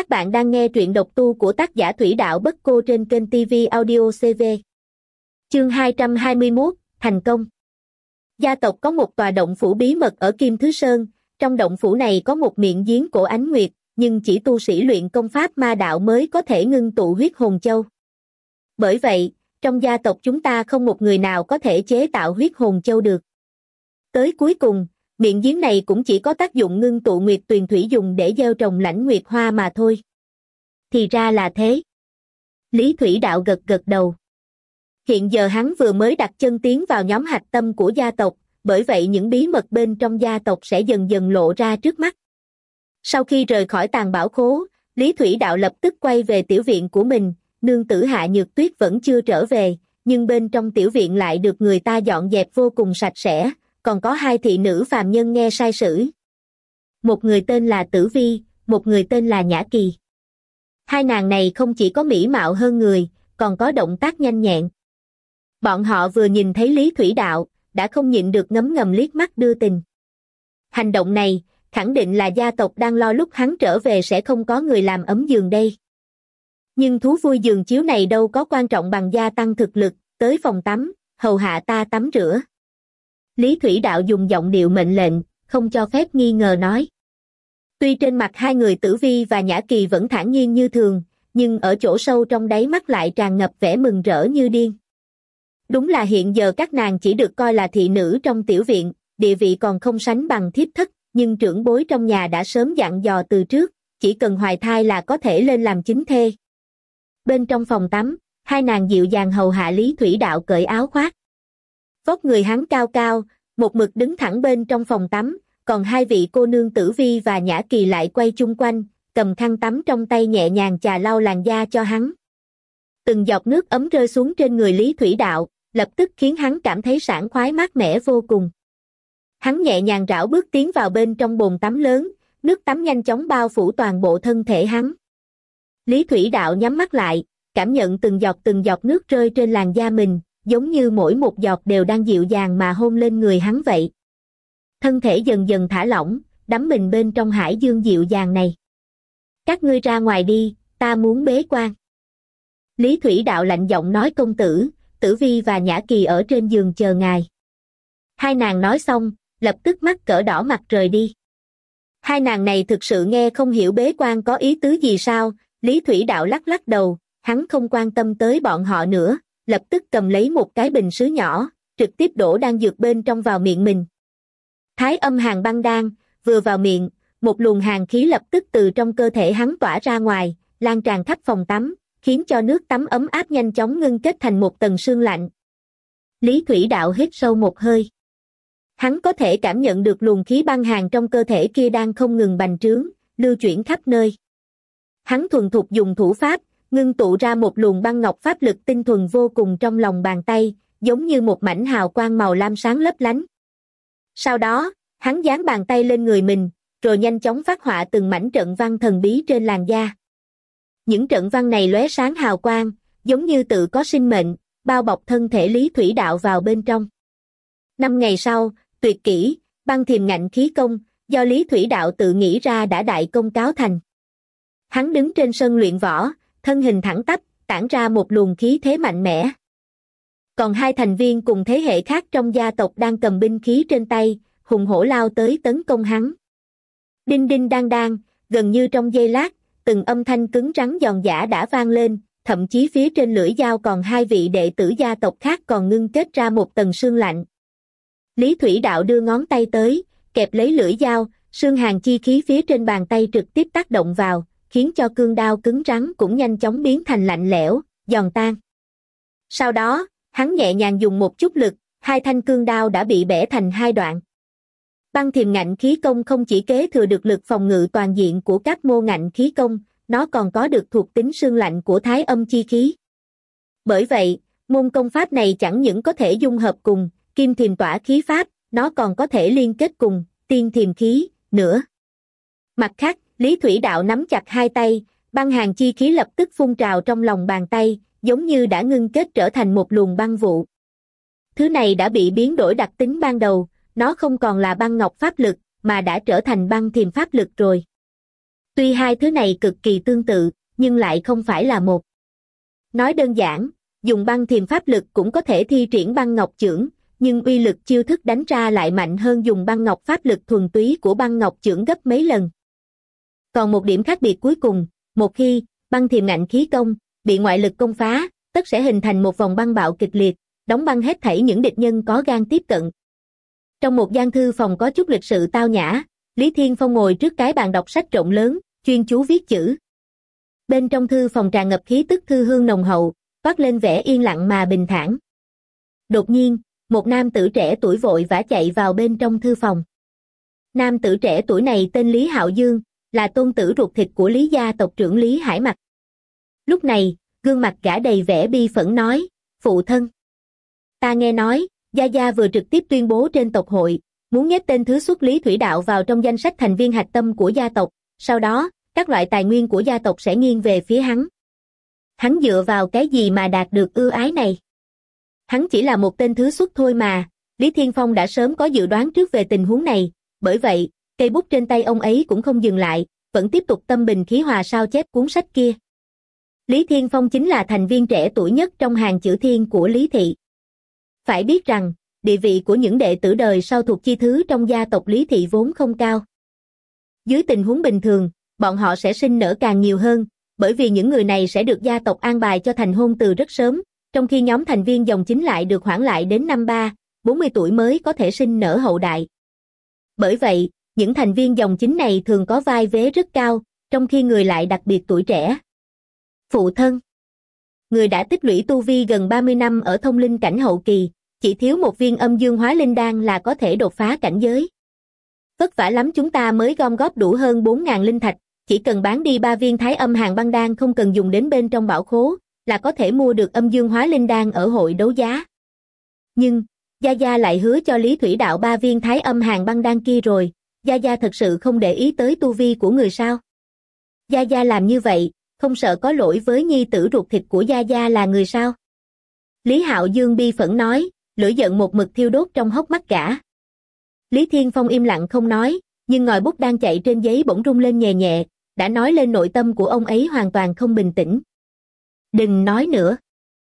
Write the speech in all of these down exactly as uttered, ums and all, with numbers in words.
Các bạn đang nghe truyện độc tu của tác giả Thủy Đạo Bất Cô trên kênh ti vi Audio xê vê. Chương hai trăm hai mươi mốt, thành công. Gia tộc có một tòa động phủ bí mật ở Kim Thứ Sơn, trong động phủ này có một miệng giếng cổ ánh nguyệt, nhưng chỉ tu sĩ luyện công pháp ma đạo mới có thể ngưng tụ huyết hồn châu. Bởi vậy, trong gia tộc chúng ta không một người nào có thể chế tạo huyết hồn châu được. Tới cuối cùng, miệng giếng này cũng chỉ có tác dụng ngưng tụ nguyệt tuyền thủy dùng để gieo trồng lãnh nguyệt hoa mà thôi. Thì ra là thế. Lý Thủy Đạo gật gật đầu. Hiện giờ hắn vừa mới đặt chân tiến vào nhóm hạch tâm của gia tộc, bởi vậy những bí mật bên trong gia tộc sẽ dần dần lộ ra trước mắt. Sau khi rời khỏi tàng bảo khố, Lý Thủy Đạo lập tức quay về tiểu viện của mình, nương tử Hạ Nhược Tuyết vẫn chưa trở về, nhưng bên trong tiểu viện lại được người ta dọn dẹp vô cùng sạch sẽ, còn có hai thị nữ phàm nhân nghe sai sử. Một người tên là Tử Vi, một người tên là Nhã Kỳ. Hai nàng này không chỉ có mỹ mạo hơn người, còn có động tác nhanh nhẹn. Bọn họ vừa nhìn thấy Lý Thủy Đạo, đã không nhịn được ngấm ngầm liếc mắt đưa tình. Hành động này, khẳng định là gia tộc đang lo lúc hắn trở về sẽ không có người làm ấm giường đây. Nhưng thú vui giường chiếu này đâu có quan trọng bằng gia tăng thực lực, tới phòng tắm, hầu hạ ta tắm rửa. Lý Thủy Đạo dùng giọng điệu mệnh lệnh, không cho phép nghi ngờ nói. Tuy trên mặt hai người Tử Vi và Nhã Kỳ vẫn thản nhiên như thường, nhưng ở chỗ sâu trong đáy mắt lại tràn ngập vẻ mừng rỡ như điên. Đúng là hiện giờ các nàng chỉ được coi là thị nữ trong tiểu viện, địa vị còn không sánh bằng thiếp thất, nhưng trưởng bối trong nhà đã sớm dặn dò từ trước, chỉ cần hoài thai là có thể lên làm chính thê. Bên trong phòng tắm, hai nàng dịu dàng hầu hạ Lý Thủy Đạo cởi áo khoác. Vóc người hắn cao cao, một mực đứng thẳng bên trong phòng tắm, còn hai vị cô nương Tử Vi và Nhã Kỳ lại quay chung quanh, cầm khăn tắm trong tay nhẹ nhàng chà lau làn da cho hắn. Từng giọt nước ấm rơi xuống trên người Lý Thủy Đạo, lập tức khiến hắn cảm thấy sảng khoái mát mẻ vô cùng. Hắn nhẹ nhàng rảo bước tiến vào bên trong bồn tắm lớn, nước tắm nhanh chóng bao phủ toàn bộ thân thể hắn. Lý Thủy Đạo nhắm mắt lại, cảm nhận từng giọt từng giọt nước rơi trên làn da mình, giống như mỗi một giọt đều đang dịu dàng mà hôn lên người hắn vậy. Thân thể dần dần thả lỏng, đắm mình bên trong hải dương dịu dàng này. Các ngươi ra ngoài đi, ta muốn bế quan. Lý Thủy Đạo lạnh giọng nói công tử, Tử Vi và Nhã Kỳ ở trên giường chờ ngài. Hai nàng nói xong, lập tức mắt cỡ đỏ mặt rời đi. Hai nàng này thực sự nghe không hiểu bế quan có ý tứ gì sao, Lý Thủy Đạo lắc lắc đầu, hắn không quan tâm tới bọn họ nữa, lập tức cầm lấy một cái bình sứ nhỏ, trực tiếp đổ đan dược bên trong vào miệng mình. Thái âm hàn băng đan, vừa vào miệng, một luồng hàn khí lập tức từ trong cơ thể hắn tỏa ra ngoài, lan tràn khắp phòng tắm, khiến cho nước tắm ấm áp nhanh chóng ngưng kết thành một tầng sương lạnh. Lý Thủy Đạo hít sâu một hơi. Hắn có thể cảm nhận được luồng khí băng hàn trong cơ thể kia đang không ngừng bành trướng, lưu chuyển khắp nơi. Hắn thuần thục dùng thủ pháp, ngưng tụ ra một luồng băng ngọc pháp lực tinh thuần vô cùng trong lòng bàn tay, giống như một mảnh hào quang màu lam sáng lấp lánh. Sau đó, hắn dán bàn tay lên người mình, rồi nhanh chóng phát họa từng mảnh trận văn thần bí trên làn da. Những trận văn này lóe sáng hào quang, giống như tự có sinh mệnh, bao bọc thân thể Lý Thủy Đạo vào bên trong. Năm ngày sau, tuyệt kỹ, băng thiềm ngạnh khí công, do Lý Thủy Đạo tự nghĩ ra đã đại công cáo thành. Hắn đứng trên sân luyện võ, thân hình thẳng tắp, tản ra một luồng khí thế mạnh mẽ. Còn hai thành viên cùng thế hệ khác trong gia tộc đang cầm binh khí trên tay, hùng hổ lao tới tấn công hắn. Đinh đinh đang đang, gần như trong giây lát, từng âm thanh cứng rắn giòn giã đã vang lên, thậm chí phía trên lưỡi dao còn hai vị đệ tử gia tộc khác còn ngưng kết ra một tầng sương lạnh. Lý Thủy Đạo đưa ngón tay tới, kẹp lấy lưỡi dao, sương hàn chi khí phía trên bàn tay trực tiếp tác động vào, khiến cho cương đao cứng rắn cũng nhanh chóng biến thành lạnh lẽo, giòn tan. Sau đó, hắn nhẹ nhàng dùng một chút lực, hai thanh cương đao đã bị bẻ thành hai đoạn. Băng thiềm ngạnh khí công không chỉ kế thừa được lực phòng ngự toàn diện của các mô ngạnh khí công, nó còn có được thuộc tính sương lạnh của thái âm chi khí. Bởi vậy, môn công pháp này chẳng những có thể dung hợp cùng kim thiềm tỏa khí pháp, nó còn có thể liên kết cùng tiên thiềm khí nữa. Mặt khác, Lý Thủy Đạo nắm chặt hai tay, băng hàn chi khí lập tức phun trào trong lòng bàn tay, giống như đã ngưng kết trở thành một luồng băng vụ. Thứ này đã bị biến đổi đặc tính ban đầu, nó không còn là băng ngọc pháp lực, mà đã trở thành băng thiềm pháp lực rồi. Tuy hai thứ này cực kỳ tương tự, nhưng lại không phải là một. Nói đơn giản, dùng băng thiềm pháp lực cũng có thể thi triển băng ngọc chưởng, nhưng uy lực chiêu thức đánh ra lại mạnh hơn dùng băng ngọc pháp lực thuần túy của băng ngọc chưởng gấp mấy lần. Còn một điểm khác biệt cuối cùng, một khi băng thiềm ngạnh khí công bị ngoại lực công phá, tất sẽ hình thành một vòng băng bạo kịch liệt, đóng băng hết thảy những địch nhân có gan tiếp cận. Trong một gian thư phòng có chút lịch sự tao nhã, Lý Thiên Phong ngồi trước cái bàn đọc sách rộng lớn, chuyên chú viết chữ. Bên trong thư phòng tràn ngập khí tức thư hương nồng hậu, toát lên vẻ yên lặng mà bình thản. Đột nhiên, một nam tử trẻ tuổi vội vã chạy vào bên trong thư phòng. Nam tử trẻ tuổi này tên Lý Hạo Dương, là tôn tử ruột thịt của Lý gia tộc trưởng Lý Hải Mặc. Lúc này, gương mặt gã đầy vẻ bi phẫn nói, phụ thân. Ta nghe nói, Gia Gia vừa trực tiếp tuyên bố trên tộc hội, muốn nhét tên thứ xuất Lý Thủy Đạo vào trong danh sách thành viên hạch tâm của gia tộc, sau đó, các loại tài nguyên của gia tộc sẽ nghiêng về phía hắn. Hắn dựa vào cái gì mà đạt được ưu ái này? Hắn chỉ là một tên thứ xuất thôi mà, Lý Thiên Phong đã sớm có dự đoán trước về tình huống này, bởi vậy, cây bút trên tay ông ấy cũng không dừng lại, vẫn tiếp tục tâm bình khí hòa sao chép cuốn sách kia. Lý Thiên Phong chính là thành viên trẻ tuổi nhất trong hàng chữ thiên của Lý Thị. Phải biết rằng, địa vị của những đệ tử đời sau thuộc chi thứ trong gia tộc Lý Thị vốn không cao. Dưới tình huống bình thường, bọn họ sẽ sinh nở càng nhiều hơn, bởi vì những người này sẽ được gia tộc an bài cho thành hôn từ rất sớm, trong khi nhóm thành viên dòng chính lại được hoãn lại đến năm ba, bốn mươi tuổi mới có thể sinh nở hậu đại. Bởi vậy, những thành viên dòng chính này thường có vai vế rất cao, trong khi người lại đặc biệt tuổi trẻ. Phụ thân. Người đã tích lũy tu vi gần ba mươi năm ở thông linh cảnh hậu kỳ, chỉ thiếu một viên âm dương hóa linh đan là có thể đột phá cảnh giới. Vất vả lắm chúng ta mới gom góp đủ hơn bốn nghìn linh thạch, chỉ cần bán đi ba viên thái âm hàng băng đan không cần dùng đến bên trong bảo khố, là có thể mua được âm dương hóa linh đan ở hội đấu giá. Nhưng, Gia Gia lại hứa cho Lý Thủy Đạo ba viên thái âm hàng băng đan kia rồi, Gia Gia thật sự không để ý tới tu vi của người sao? Gia Gia làm như vậy, không sợ có lỗi với nhi tử ruột thịt của Gia Gia là người sao? Lý Hạo Dương bi phẫn nói, lửa giận một mực thiêu đốt trong hốc mắt gã. Lý Thiên Phong im lặng không nói, nhưng ngòi bút đang chạy trên giấy bỗng rung lên nhẹ nhẹ, đã nói lên nội tâm của ông ấy hoàn toàn không bình tĩnh. Đừng nói nữa.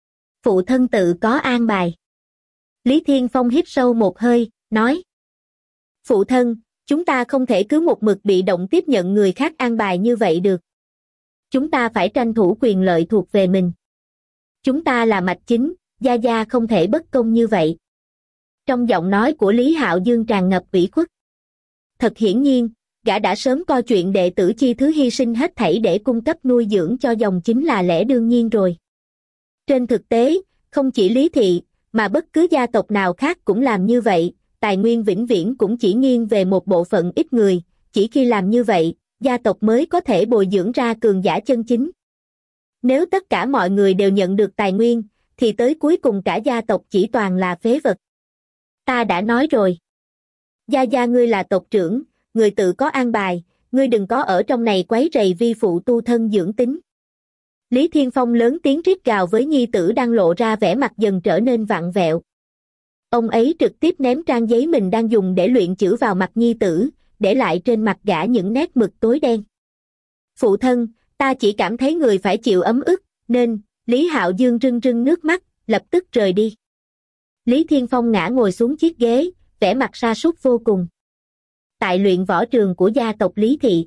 Phụ thân tự có an bài. Lý Thiên Phong hít sâu một hơi, nói. Phụ thân, chúng ta không thể cứ một mực bị động tiếp nhận người khác an bài như vậy được. Chúng ta phải tranh thủ quyền lợi thuộc về mình. Chúng ta là mạch chính, Gia Gia không thể bất công như vậy. Trong giọng nói của Lý Hạo Dương tràn ngập ủy khuất. Thật hiển nhiên, gã đã sớm coi chuyện đệ tử chi thứ hy sinh hết thảy để cung cấp nuôi dưỡng cho dòng chính là lẽ đương nhiên rồi. Trên thực tế, không chỉ Lý Thị, mà bất cứ gia tộc nào khác cũng làm như vậy, tài nguyên vĩnh viễn cũng chỉ nghiêng về một bộ phận ít người, chỉ khi làm như vậy, gia tộc mới có thể bồi dưỡng ra cường giả chân chính. Nếu tất cả mọi người đều nhận được tài nguyên, thì tới cuối cùng cả gia tộc chỉ toàn là phế vật. Ta đã nói rồi. Gia Gia ngươi là tộc trưởng, người tự có an bài, ngươi đừng có ở trong này quấy rầy vi phụ tu thân dưỡng tính. Lý Thiên Phong lớn tiếng rít gào với nhi tử đang lộ ra vẻ mặt dần trở nên vặn vẹo. Ông ấy trực tiếp ném trang giấy mình đang dùng để luyện chữ vào mặt nhi tử, để lại trên mặt gã những nét mực tối đen. Phụ thân, ta chỉ cảm thấy người phải chịu ấm ức, nên, Lý Hạo Dương rưng rưng nước mắt, lập tức rời đi. Lý Thiên Phong ngã ngồi xuống chiếc ghế, vẻ mặt sa sút vô cùng. Tại luyện võ trường của gia tộc Lý Thị.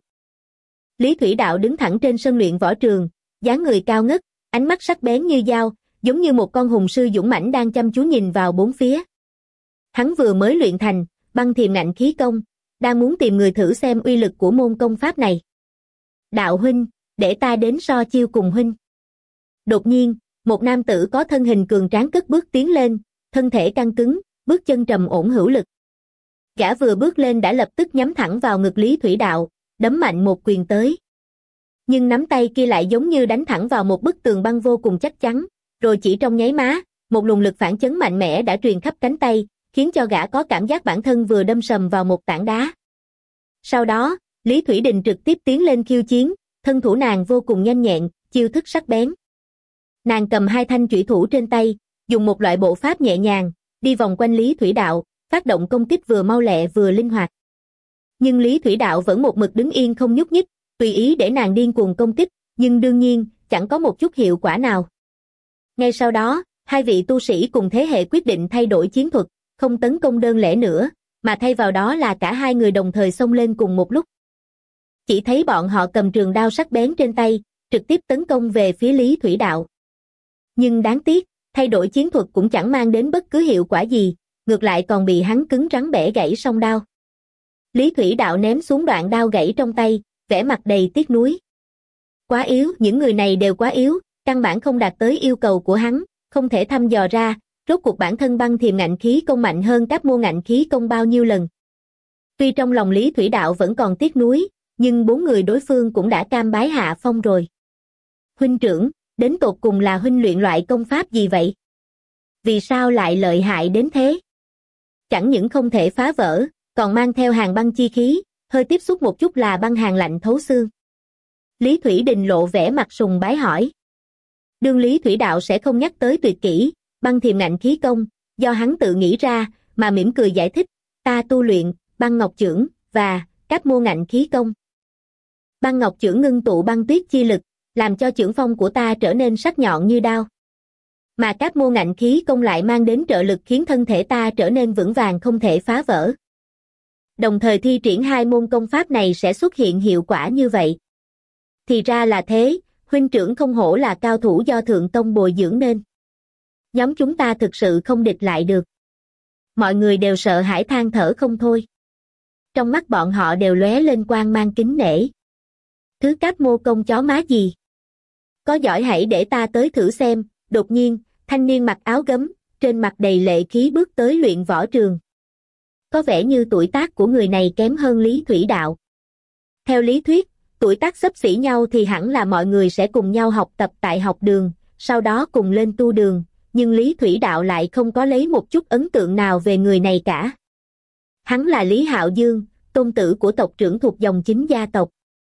Lý Thủy Đạo đứng thẳng trên sân luyện võ trường, dáng người cao ngất, ánh mắt sắc bén như dao, giống như một con hùng sư dũng mãnh đang chăm chú nhìn vào bốn phía. Hắn vừa mới luyện thành băng thiềm ngạnh khí công, đang muốn tìm người thử xem uy lực của môn công pháp này. Đạo huynh, để ta đến so chiêu cùng huynh. Đột nhiên, một nam tử có thân hình cường tráng cất bước tiến lên, thân thể căng cứng, bước chân trầm ổn hữu lực. Gã vừa bước lên đã lập tức nhắm thẳng vào ngực Lý Thủy Đạo, đấm mạnh một quyền tới. Nhưng nắm tay kia lại giống như đánh thẳng vào một bức tường băng vô cùng chắc chắn, rồi chỉ trong nháy má, một luồng lực phản chấn mạnh mẽ đã truyền khắp cánh tay, khiến cho gã có cảm giác bản thân vừa đâm sầm vào một tảng đá. Sau đó, Lý Thủy Đình trực tiếp tiến lên khiêu chiến, thân thủ nàng vô cùng nhanh nhẹn, chiêu thức sắc bén. Nàng cầm hai thanh chủy thủ trên tay, dùng một loại bộ pháp nhẹ nhàng, đi vòng quanh Lý Thủy Đạo, phát động công kích vừa mau lẹ vừa linh hoạt. Nhưng Lý Thủy Đạo vẫn một mực đứng yên không nhúc nhích, tùy ý để nàng điên cuồng công kích, nhưng đương nhiên, chẳng có một chút hiệu quả nào. Ngay sau đó, hai vị tu sĩ cùng thế hệ quyết định thay đổi chiến thuật, không tấn công đơn lẻ nữa, mà thay vào đó là cả hai người đồng thời xông lên cùng một lúc. Chỉ thấy bọn họ cầm trường đao sắc bén trên tay, trực tiếp tấn công về phía Lý Thủy Đạo. Nhưng đáng tiếc, thay đổi chiến thuật cũng chẳng mang đến bất cứ hiệu quả gì, ngược lại còn bị hắn cứng rắn bẻ gãy song đao. Lý Thủy Đạo ném xuống đoạn đao gãy trong tay, vẻ mặt đầy tiếc nuối. Quá yếu, những người này đều quá yếu, căn bản không đạt tới yêu cầu của hắn, không thể thăm dò ra, rốt cuộc bản thân băng thiềm ngạnh khí công mạnh hơn các môn ngạnh khí công bao nhiêu lần. Tuy trong lòng Lý Thủy Đạo vẫn còn tiếc nuối, nhưng bốn người đối phương cũng đã cam bái hạ phong rồi. Huynh trưởng, đến tột cùng là huynh luyện loại công pháp gì vậy? Vì sao lại lợi hại đến thế? Chẳng những không thể phá vỡ, còn mang theo hàng băng chi khí, hơi tiếp xúc một chút là băng hàn lạnh thấu xương. Lý Thủy Đình lộ vẻ mặt sùng bái hỏi. Đương Lý Thủy Đạo sẽ không nhắc tới tuyệt kỹ, băng thiềm ngạnh khí công, do hắn tự nghĩ ra, mà mỉm cười giải thích, ta tu luyện, băng ngọc chưởng, và, các môn ngạnh khí công. Băng ngọc chưởng ngưng tụ băng tuyết chi lực, làm cho chưởng phong của ta trở nên sắc nhọn như đao. Mà các môn ngạnh khí công lại mang đến trợ lực khiến thân thể ta trở nên vững vàng không thể phá vỡ. Đồng thời thi triển hai môn công pháp này sẽ xuất hiện hiệu quả như vậy. Thì ra là thế, huynh trưởng không hổ là cao thủ do thượng tông bồi dưỡng nên. Nhóm chúng ta thực sự không địch lại được. Mọi người đều sợ hãi than thở không thôi. Trong mắt bọn họ đều lóe lên quang mang kính nể. Thứ cáp mô công chó má gì? Có giỏi hãy để ta tới thử xem. Đột nhiên, thanh niên mặc áo gấm, trên mặt đầy lệ khí bước tới luyện võ trường. Có vẻ như tuổi tác của người này kém hơn Lý Thủy Đạo. Theo lý thuyết, tuổi tác xấp xỉ nhau thì hẳn là mọi người sẽ cùng nhau học tập tại học đường, sau đó cùng lên tu đường, nhưng Lý Thủy Đạo lại không có lấy một chút ấn tượng nào về người này cả. Hắn là Lý Hạo Dương, tôn tử của tộc trưởng thuộc dòng chính gia tộc.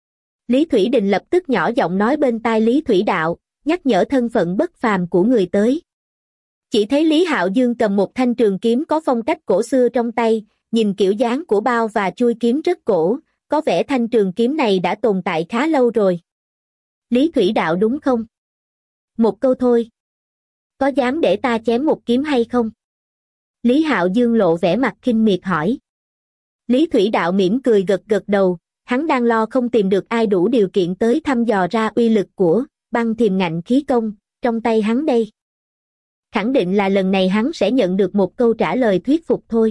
Lý Thủy Đình lập tức nhỏ giọng nói bên tai Lý Thủy Đạo, nhắc nhở thân phận bất phàm của người tới. Chỉ thấy Lý Hạo Dương cầm một thanh trường kiếm có phong cách cổ xưa trong tay, nhìn kiểu dáng của bao và chuôi kiếm rất cổ, có vẻ thanh trường kiếm này đã tồn tại khá lâu rồi. Lý Thủy Đạo đúng không? Một câu thôi. Có dám để ta chém một kiếm hay không? Lý Hạo Dương lộ vẻ mặt khinh miệt hỏi. Lý Thủy Đạo mỉm cười gật gật đầu, hắn đang lo không tìm được ai đủ điều kiện tới thăm dò ra uy lực của băng thiềm ngạnh khí công, trong tay hắn đây. Khẳng định là lần này hắn sẽ nhận được một câu trả lời thuyết phục thôi.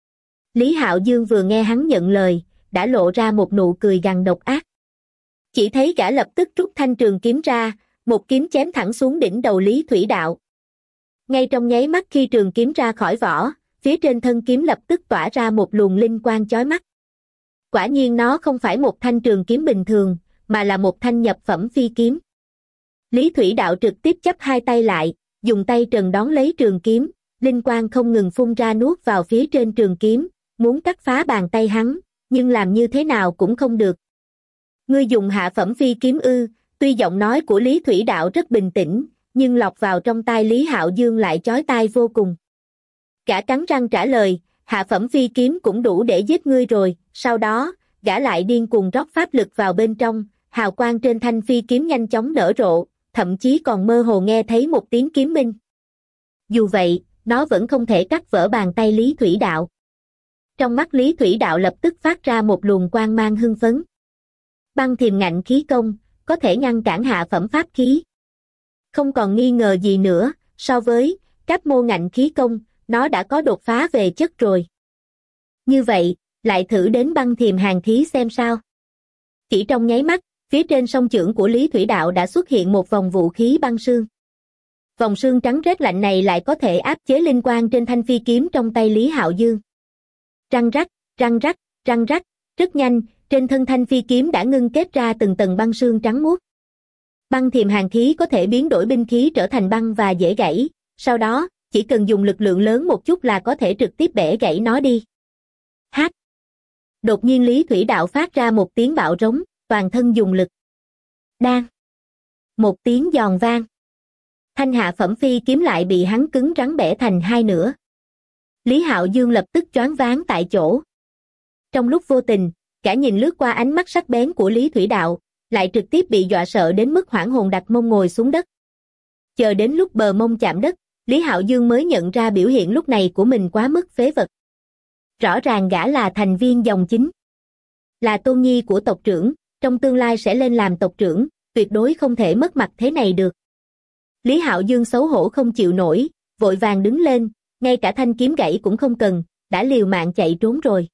Lý Hạo Dương vừa nghe hắn nhận lời, đã lộ ra một nụ cười gằn độc ác. Chỉ thấy gã lập tức rút thanh trường kiếm ra, một kiếm chém thẳng xuống đỉnh đầu Lý Thủy Đạo. Ngay trong nháy mắt khi trường kiếm ra khỏi vỏ, phía trên thân kiếm lập tức tỏa ra một luồng linh quang chói mắt. Quả nhiên nó không phải một thanh trường kiếm bình thường, mà là một thanh nhập phẩm phi kiếm. Lý Thủy Đạo trực tiếp chắp hai tay lại, dùng tay trần đón lấy trường kiếm, linh quang không ngừng phun ra nuốt vào phía trên trường kiếm, muốn cắt phá bàn tay hắn, nhưng làm như thế nào cũng không được. Ngươi dùng hạ phẩm phi kiếm ư? Tuy giọng nói của Lý Thủy Đạo rất bình tĩnh, nhưng lọt vào trong tai Lý Hạo Dương lại chói tai vô cùng. Gã cắn răng trả lời, hạ phẩm phi kiếm cũng đủ để giết ngươi rồi. Sau đó, gã lại điên cuồng rót pháp lực vào bên trong, hào quang trên thanh phi kiếm nhanh chóng nở rộ, thậm chí còn mơ hồ nghe thấy một tiếng kiếm minh. Dù vậy, nó vẫn không thể cắt vỡ bàn tay Lý Thủy Đạo. Trong mắt Lý Thủy Đạo lập tức phát ra một luồng quang mang hưng phấn. Băng thiềm ngạnh khí công, có thể ngăn cản hạ phẩm pháp khí. Không còn nghi ngờ gì nữa, so với các môn ngạnh khí công, nó đã có đột phá về chất rồi. Như vậy, lại thử đến băng thiềm hàn khí xem sao. Chỉ trong nháy mắt, phía trên song chưởng của Lý Thủy Đạo đã xuất hiện một vòng vũ khí băng sương. Vòng sương trắng rét lạnh này lại có thể áp chế linh quang trên thanh phi kiếm trong tay Lý Hạo Dương. Răng rắc, răng rắc, răng rắc, rất nhanh, trên thân thanh phi kiếm đã ngưng kết ra từng tầng băng sương trắng muốt. Băng thiềm hàn khí có thể biến đổi binh khí trở thành băng và dễ gãy, sau đó, chỉ cần dùng lực lượng lớn một chút là có thể trực tiếp bẻ gãy nó đi. Hát! Đột nhiên Lý Thủy Đạo phát ra một tiếng bạo rống, toàn thân dùng lực. Đan! Một tiếng giòn vang. Thanh hạ phẩm phi kiếm lại bị hắn cứng rắn bẻ thành hai nửa. Lý Hạo Dương lập tức choáng váng tại chỗ. Trong lúc vô tình, cả nhìn lướt qua ánh mắt sắc bén của Lý Thủy Đạo, lại trực tiếp bị dọa sợ đến mức hoảng hồn đặt mông ngồi xuống đất. Chờ đến lúc bờ mông chạm đất, Lý Hạo Dương mới nhận ra biểu hiện lúc này của mình quá mức phế vật. Rõ ràng gã là thành viên dòng chính, là tôn nhi của tộc trưởng, trong tương lai sẽ lên làm tộc trưởng, tuyệt đối không thể mất mặt thế này được. Lý Hạo Dương xấu hổ không chịu nổi, vội vàng đứng lên, ngay cả thanh kiếm gãy cũng không cần, đã liều mạng chạy trốn rồi.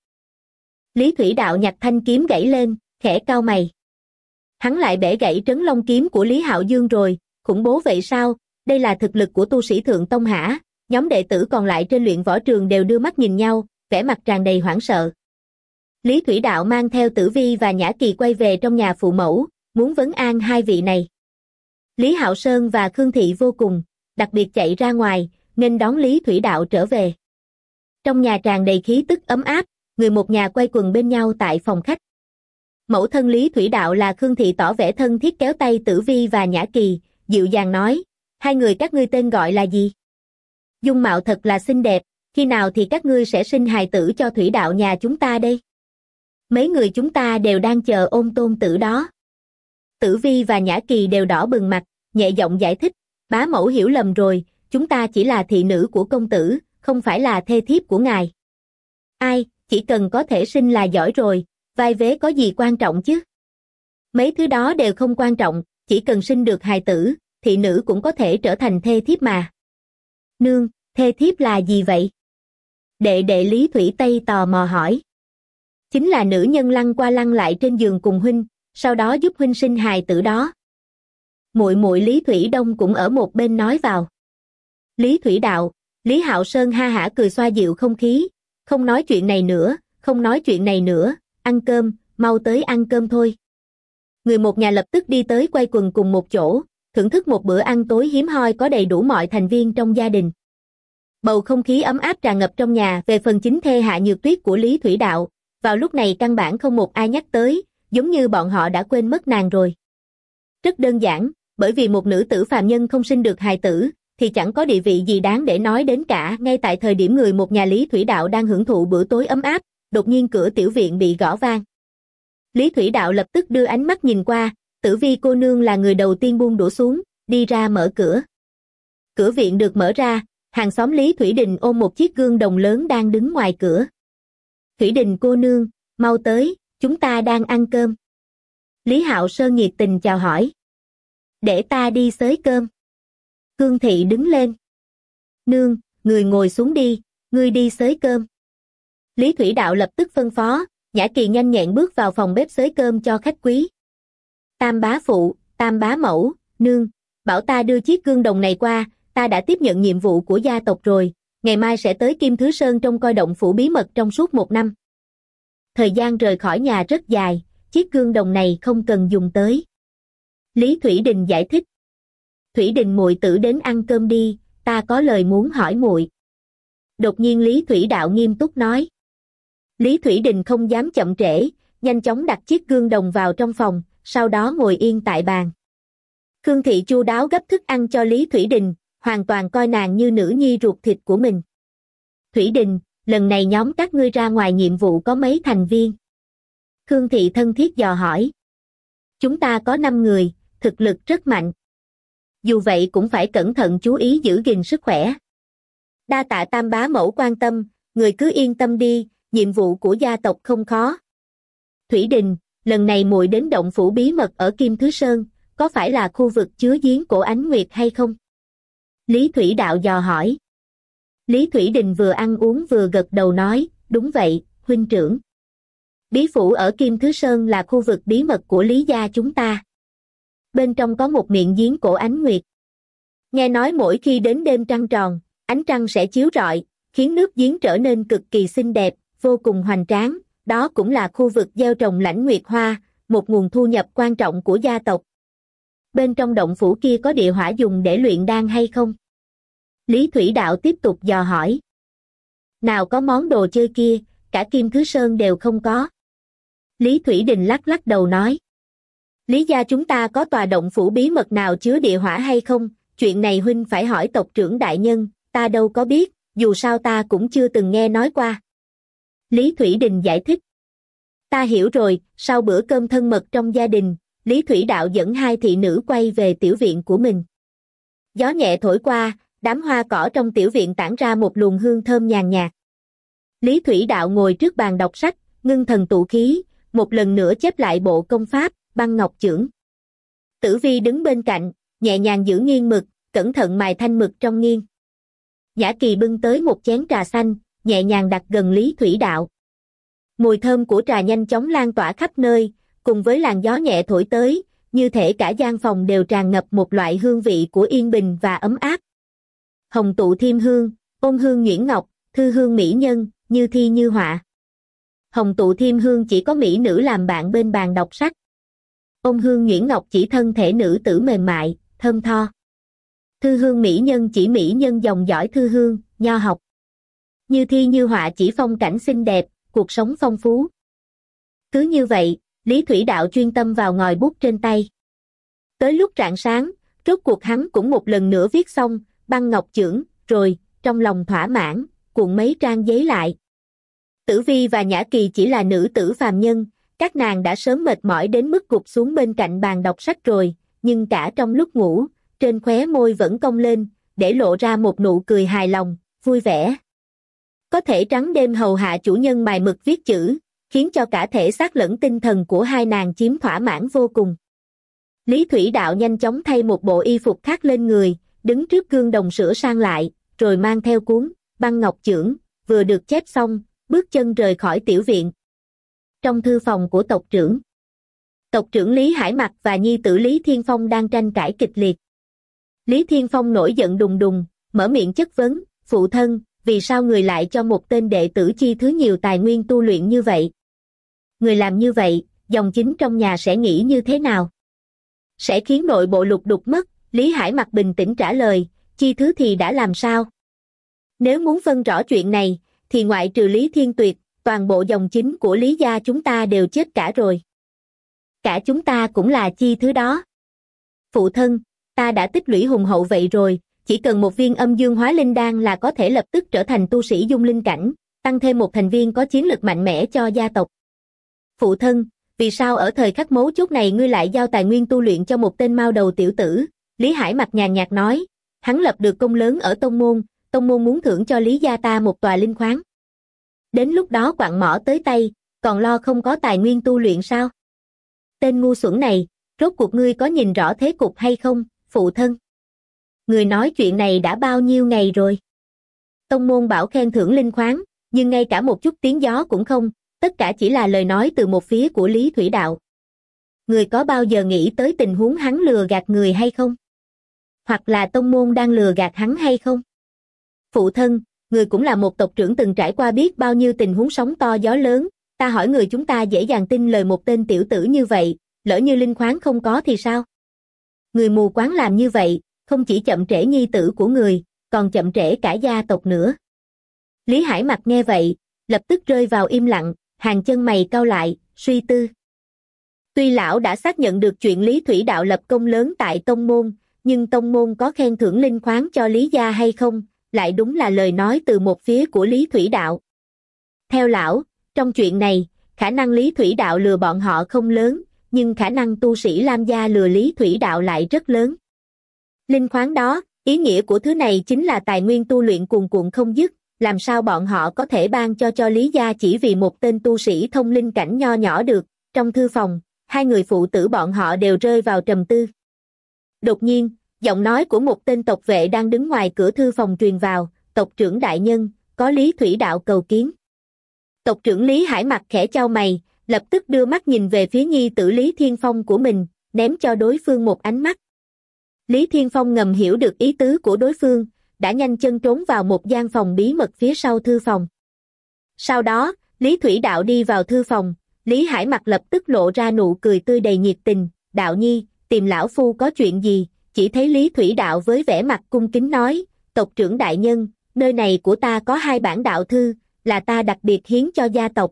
Lý Thủy Đạo nhặt thanh kiếm gãy lên, khẽ cau mày. Hắn lại bẻ gãy trấn long kiếm của Lý Hạo Dương rồi, khủng bố vậy sao, đây là thực lực của tu sĩ thượng tông hả? Nhóm đệ tử còn lại trên luyện võ trường đều đưa mắt nhìn nhau, vẻ mặt tràn đầy hoảng sợ. Lý Thủy Đạo mang theo Tử Vi và Nhã Kỳ quay về trong nhà phụ mẫu, muốn vấn an hai vị này. Lý Hạo Sơn và Khương Thị vô cùng, đặc biệt chạy ra ngoài, nên đón Lý Thủy Đạo trở về. Trong nhà tràn đầy khí tức ấm áp, người một nhà quay quần bên nhau tại phòng khách. Mẫu thân Lý Thủy Đạo là Khương Thị tỏ vẻ thân thiết kéo tay Tử Vi và Nhã Kỳ, dịu dàng nói, hai người các ngươi tên gọi là gì? Dung mạo thật là xinh đẹp, khi nào thì các ngươi sẽ sinh hài tử cho Thủy Đạo nhà chúng ta đây? Mấy người chúng ta đều đang chờ ôm tôn tử đó. Tử Vi và Nhã Kỳ đều đỏ bừng mặt, nhẹ giọng giải thích, bá mẫu hiểu lầm rồi, chúng ta chỉ là thị nữ của công tử, không phải là thê thiếp của ngài. Ai, chỉ cần có thể sinh là giỏi rồi, vai vế có gì quan trọng chứ? Mấy thứ đó đều không quan trọng, chỉ cần sinh được hài tử, thị nữ cũng có thể trở thành thê thiếp mà. Nương, thê thiếp là gì vậy? Đệ đệ Lý Thủy Tây tò mò hỏi. Chính là nữ nhân lăn qua lăn lại trên giường cùng huynh, sau đó giúp huynh sinh hài tử đó. Muội muội Lý Thủy Đông cũng ở một bên nói vào. Lý Thủy Đạo, Lý Hạo Sơn ha hả cười xoa dịu không khí, không nói chuyện này nữa, không nói chuyện này nữa, ăn cơm, mau tới ăn cơm thôi. Người một nhà lập tức đi tới quay quần cùng một chỗ, thưởng thức một bữa ăn tối hiếm hoi có đầy đủ mọi thành viên trong gia đình. Bầu không khí ấm áp tràn ngập trong nhà. Về phần chính thê Hạ Nhược Tuyết của Lý Thủy Đạo, vào lúc này căn bản không một ai nhắc tới, giống như bọn họ đã quên mất nàng rồi. Rất đơn giản, bởi vì một nữ tử phàm nhân không sinh được hài tử, thì chẳng có địa vị gì đáng để nói đến cả. Ngay tại thời điểm người một nhà Lý Thủy Đạo đang hưởng thụ bữa tối ấm áp, đột nhiên cửa tiểu viện bị gõ vang. Lý Thủy Đạo lập tức đưa ánh mắt nhìn qua, Tử Vi cô nương là người đầu tiên buông đũa xuống, đi ra mở cửa. Cửa viện được mở ra, hàng xóm Lý Thủy Đình ôm một chiếc gương đồng lớn đang đứng ngoài cửa. Thủy Đình cô nương, mau tới, chúng ta đang ăn cơm. Lý Hạo Sơn nhiệt tình chào hỏi. Để ta đi xới cơm. Khương Thị đứng lên. Nương, người ngồi xuống đi, ngươi đi xới cơm. Lý Thủy Đạo lập tức phân phó, Nhã Kỳ nhanh nhẹn bước vào phòng bếp xới cơm cho khách quý. Tam bá phụ, tam bá mẫu, nương, bảo ta đưa chiếc gương đồng này qua, ta đã tiếp nhận nhiệm vụ của gia tộc rồi, ngày mai sẽ tới Kim Thứ Sơn trông coi động phủ bí mật trong suốt một năm. Thời gian rời khỏi nhà rất dài, chiếc gương đồng này không cần dùng tới. Lý Thủy Đình giải thích. Thủy Đình muội tử đến ăn cơm đi, ta có lời muốn hỏi muội. Đột nhiên Lý Thủy Đạo nghiêm túc nói. Lý Thủy Đình không dám chậm trễ, nhanh chóng đặt chiếc gương đồng vào trong phòng, sau đó ngồi yên tại bàn. Khương Thị chu đáo gấp thức ăn cho Lý Thủy Đình, hoàn toàn coi nàng như nữ nhi ruột thịt của mình. Thủy Đình, lần này nhóm các ngươi ra ngoài nhiệm vụ có mấy thành viên? Khương Thị thân thiết dò hỏi. Chúng ta có năm người, thực lực rất mạnh. Dù vậy cũng phải cẩn thận chú ý giữ gìn sức khỏe. Đa tạ tam bá mẫu quan tâm, người cứ yên tâm đi, nhiệm vụ của gia tộc không khó. Thủy Đình, lần này muội đến động phủ bí mật ở Kim Thứ Sơn, có phải là khu vực chứa giếng cổ Ánh Nguyệt hay không? Lý Thủy Đạo dò hỏi. Lý Thủy Đình vừa ăn uống vừa gật đầu nói, đúng vậy, huynh trưởng. Bí phủ ở Kim Thứ Sơn là khu vực bí mật của Lý gia chúng ta. Bên trong có một miệng giếng cổ Ánh Nguyệt. Nghe nói mỗi khi đến đêm trăng tròn, ánh trăng sẽ chiếu rọi, khiến nước giếng trở nên cực kỳ xinh đẹp, vô cùng hoành tráng. Đó cũng là khu vực gieo trồng lãnh nguyệt hoa, một nguồn thu nhập quan trọng của gia tộc. Bên trong động phủ kia có địa hỏa dùng để luyện đan hay không? Lý Thủy Đạo tiếp tục dò hỏi. Nào có món đồ chơi kia, cả Kim Thứ Sơn đều không có. Lý Thủy Đình lắc lắc đầu nói. Lý gia chúng ta có tòa động phủ bí mật nào chứa địa hỏa hay không? Chuyện này huynh phải hỏi tộc trưởng đại nhân, ta đâu có biết, dù sao ta cũng chưa từng nghe nói qua. Lý Thủy Đình giải thích. Ta hiểu rồi, sau bữa cơm thân mật trong gia đình, Lý Thủy Đạo dẫn hai thị nữ quay về tiểu viện của mình. Gió nhẹ thổi qua, đám hoa cỏ trong tiểu viện tản ra một luồng hương thơm nhàn nhạt. Lý Thủy Đạo ngồi trước bàn đọc sách, ngưng thần tụ khí, một lần nữa chép lại bộ công pháp, Băng Ngọc Chưởng. Tử Vi đứng bên cạnh, nhẹ nhàng giữ nghiêng mực, cẩn thận mài thanh mực trong nghiêng. Nhã Kỳ bưng tới một chén trà xanh, nhẹ nhàng đặt gần Lý Thủy Đạo. Mùi thơm của trà nhanh chóng lan tỏa khắp nơi, cùng với làn gió nhẹ thổi tới, như thể cả gian phòng đều tràn ngập một loại hương vị của yên bình và ấm áp. Hồng tụ thiêm hương, ôn hương nhuyễn ngọc, thư hương mỹ nhân, như thi như họa. Hồng tụ thiêm hương chỉ có mỹ nữ làm bạn bên bàn đọc sách. Ôn hương nhuyễn ngọc chỉ thân thể nữ tử mềm mại, thơm tho. Thư hương mỹ nhân chỉ mỹ nhân dòng dõi thư hương, nho học. Như thi như họa chỉ phong cảnh xinh đẹp, cuộc sống phong phú. Cứ như vậy, Lý Thủy Đạo chuyên tâm vào ngòi bút trên tay. Tới lúc rạng sáng, rốt cuộc hắn cũng một lần nữa viết xong Băng Ngọc Chưởng, rồi, trong lòng thỏa mãn, cuộn mấy trang giấy lại. Tử Vi và Nhã Kỳ chỉ là nữ tử phàm nhân, các nàng đã sớm mệt mỏi đến mức gục xuống bên cạnh bàn đọc sách rồi, nhưng cả trong lúc ngủ, trên khóe môi vẫn cong lên, để lộ ra một nụ cười hài lòng, vui vẻ. Có thể trắng đêm hầu hạ chủ nhân mài mực viết chữ, khiến cho cả thể xác lẫn tinh thần của hai nàng chiếm thỏa mãn vô cùng. Lý Thủy Đạo nhanh chóng thay một bộ y phục khác lên người, đứng trước gương đồng sửa sang lại, rồi mang theo cuốn Băng Ngọc Chưởng, vừa được chép xong, bước chân rời khỏi tiểu viện. Trong thư phòng của tộc trưởng, tộc trưởng Lý Hải Mặc và nhi tử Lý Thiên Phong đang tranh cãi kịch liệt. Lý Thiên Phong nổi giận đùng đùng, mở miệng chất vấn, phụ thân, vì sao người lại cho một tên đệ tử chi thứ nhiều tài nguyên tu luyện như vậy? Người làm như vậy, dòng chính trong nhà sẽ nghĩ như thế nào? Sẽ khiến nội bộ lục đục mất. Lý Hải Mặc bình tĩnh trả lời, chi thứ thì đã làm sao? Nếu muốn phân rõ chuyện này, thì ngoại trừ Lý Thiên Tuyệt, toàn bộ dòng chính của Lý gia chúng ta đều chết cả rồi. Cả chúng ta cũng là chi thứ đó. Phụ thân, ta đã tích lũy hùng hậu vậy rồi, chỉ cần một viên âm dương hóa linh đan là có thể lập tức trở thành tu sĩ dung linh cảnh, tăng thêm một thành viên có chiến lực mạnh mẽ cho gia tộc. Phụ thân, vì sao ở thời khắc mấu chốt này ngươi lại giao tài nguyên tu luyện cho một tên mao đầu tiểu tử? Lý Hải Mặc nhàn nhạt nói, hắn lập được công lớn ở tông môn, tông môn muốn thưởng cho Lý gia ta một tòa linh khoáng. Đến lúc đó quặng mỏ tới tay, còn lo không có tài nguyên tu luyện sao? Tên ngu xuẩn này, rốt cuộc ngươi có nhìn rõ thế cục hay không, phụ thân? Người nói chuyện này đã bao nhiêu ngày rồi? Tông môn bảo khen thưởng linh khoáng, nhưng ngay cả một chút tiếng gió cũng không, tất cả chỉ là lời nói từ một phía của Lý Thủy Đạo. Người có bao giờ nghĩ tới tình huống hắn lừa gạt người hay không? Hoặc là tông môn đang lừa gạt hắn hay không? Phụ thân, người cũng là một tộc trưởng từng trải qua biết bao nhiêu tình huống sóng to gió lớn, ta hỏi người chúng ta dễ dàng tin lời một tên tiểu tử như vậy, lỡ như linh khoáng không có thì sao? Người mù quáng làm như vậy, không chỉ chậm trễ nhi tử của người, còn chậm trễ cả gia tộc nữa. Lý Hải Mặc nghe vậy, lập tức rơi vào im lặng, hàng chân mày cau lại, suy tư. Tuy lão đã xác nhận được chuyện Lý Thủy Đạo lập công lớn tại tông môn, nhưng tông môn có khen thưởng linh khoáng cho Lý gia hay không, lại đúng là lời nói từ một phía của Lý Thủy Đạo. Theo lão, trong chuyện này, khả năng Lý Thủy Đạo lừa bọn họ không lớn, nhưng khả năng tu sĩ Lam gia lừa Lý Thủy Đạo lại rất lớn. Linh khoáng đó, ý nghĩa của thứ này chính là tài nguyên tu luyện cuồn cuộn không dứt, làm sao bọn họ có thể ban cho cho Lý gia chỉ vì một tên tu sĩ thông linh cảnh nho nhỏ được. Trong thư phòng, hai người phụ tử bọn họ đều rơi vào trầm tư. Đột nhiên, giọng nói của một tên tộc vệ đang đứng ngoài cửa thư phòng truyền vào, tộc trưởng đại nhân, có Lý Thủy Đạo cầu kiến. Tộc trưởng Lý Hải Mặc khẽ chau mày, lập tức đưa mắt nhìn về phía nhi tử Lý Thiên Phong của mình, ném cho đối phương một ánh mắt. Lý Thiên Phong ngầm hiểu được ý tứ của đối phương, đã nhanh chân trốn vào một gian phòng bí mật phía sau thư phòng. Sau đó, Lý Thủy Đạo đi vào thư phòng, Lý Hải Mặc lập tức lộ ra nụ cười tươi đầy nhiệt tình, đạo nhi, tìm lão phu có chuyện gì? Chỉ thấy Lý Thủy Đạo với vẻ mặt cung kính nói, tộc trưởng đại nhân, nơi này của ta có hai bản đạo thư, là ta đặc biệt hiến cho gia tộc.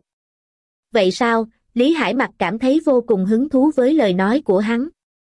Vậy sao? Lý Hải Mặc cảm thấy vô cùng hứng thú với lời nói của hắn.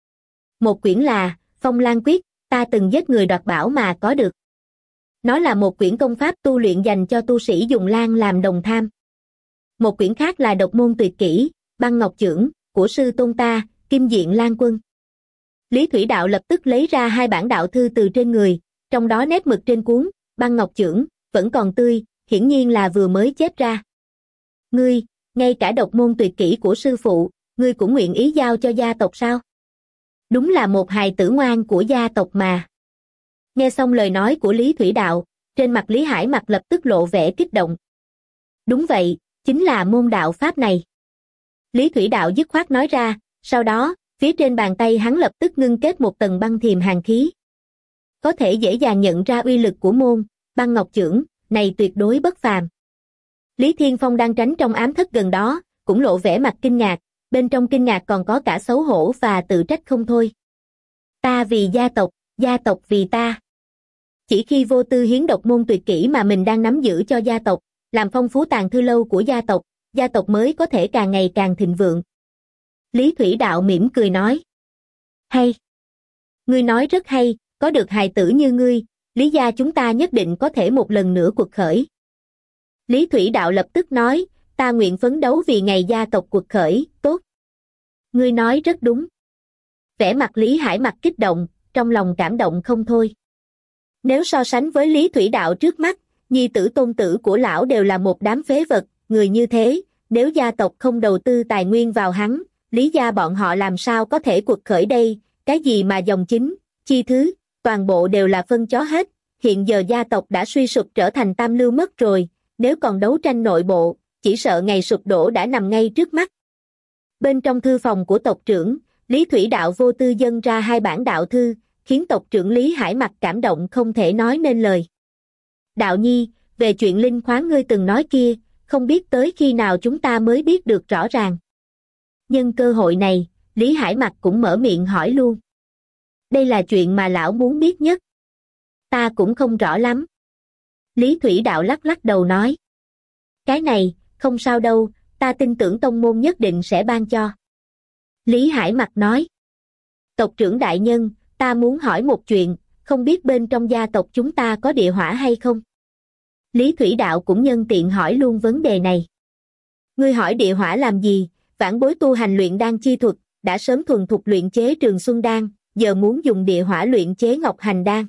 Một quyển là Phong Lan Quyết, ta từng giết người đoạt bảo mà có được. Nó là một quyển công pháp tu luyện dành cho tu sĩ dùng lan làm đồng tham. Một quyển khác là Độc Môn Tuyệt Kỹ, Băng Ngọc Chưởng, của sư tôn ta, Kim Diện Lan Quân. Lý Thủy Đạo lập tức lấy ra hai bản đạo thư từ trên người, trong đó nét mực trên cuốn Băng Ngọc Chưởng vẫn còn tươi, hiển nhiên là vừa mới chép ra. Ngươi, ngay cả độc môn tuyệt kỹ của sư phụ, ngươi cũng nguyện ý giao cho gia tộc sao? Đúng là một hài tử ngoan của gia tộc mà. Nghe xong lời nói của Lý Thủy Đạo, trên mặt Lý Hải Mặc lập tức lộ vẻ kích động. Đúng vậy, chính là môn đạo pháp này. Lý Thủy Đạo dứt khoát nói ra, sau đó, phía trên bàn tay hắn lập tức ngưng kết một tầng băng thiềm hàn khí. Có thể dễ dàng nhận ra uy lực của môn Băng Ngọc Chưởng này tuyệt đối bất phàm. Lý Thiên Phong đang tránh trong ám thất gần đó, cũng lộ vẻ mặt kinh ngạc, bên trong kinh ngạc còn có cả xấu hổ và tự trách không thôi. Ta vì gia tộc, gia tộc vì ta. Chỉ khi vô tư hiến độc môn tuyệt kỹ mà mình đang nắm giữ cho gia tộc, làm phong phú tàng thư lâu của gia tộc, gia tộc mới có thể càng ngày càng thịnh vượng. Lý Thủy Đạo mỉm cười nói. Hay. Ngươi nói rất hay, có được hài tử như ngươi, Lý gia chúng ta nhất định có thể một lần nữa quật khởi. Lý Thủy Đạo lập tức nói, ta nguyện phấn đấu vì ngày gia tộc quật khởi, tốt. Ngươi nói rất đúng. Vẻ mặt Lý Hải Mặc kích động, trong lòng cảm động không thôi. Nếu so sánh với Lý Thủy Đạo trước mắt, nhi tử tôn tử của lão đều là một đám phế vật, người như thế, nếu gia tộc không đầu tư tài nguyên vào hắn, Lý gia bọn họ làm sao có thể quật khởi đây, cái gì mà dòng chính, chi thứ, toàn bộ đều là phân chó hết, hiện giờ gia tộc đã suy sụp trở thành tam lưu mất rồi, nếu còn đấu tranh nội bộ, chỉ sợ ngày sụp đổ đã nằm ngay trước mắt. Bên trong thư phòng của tộc trưởng, Lý Thủy Đạo vô tư dâng ra hai bản đạo thư, khiến tộc trưởng Lý Hải Mặc cảm động không thể nói nên lời. Đạo nhi, về chuyện linh khoáng ngươi từng nói kia, không biết tới khi nào chúng ta mới biết được rõ ràng. Nhân cơ hội này, Lý Hải Mặc cũng mở miệng hỏi luôn. Đây là chuyện mà lão muốn biết nhất. Ta cũng không rõ lắm. Lý Thủy Đạo lắc lắc đầu nói. Cái này, không sao đâu, ta tin tưởng tông môn nhất định sẽ ban cho. Lý Hải Mặc nói. Tộc trưởng đại nhân, ta muốn hỏi một chuyện, không biết bên trong gia tộc chúng ta có địa hỏa hay không? Lý Thủy Đạo cũng nhân tiện hỏi luôn vấn đề này. Ngươi hỏi địa hỏa làm gì? Vãn bối tu hành luyện đan chi thuật, đã sớm thuần thục luyện chế Trường Xuân đan, giờ muốn dùng địa hỏa luyện chế Ngọc Hành đan.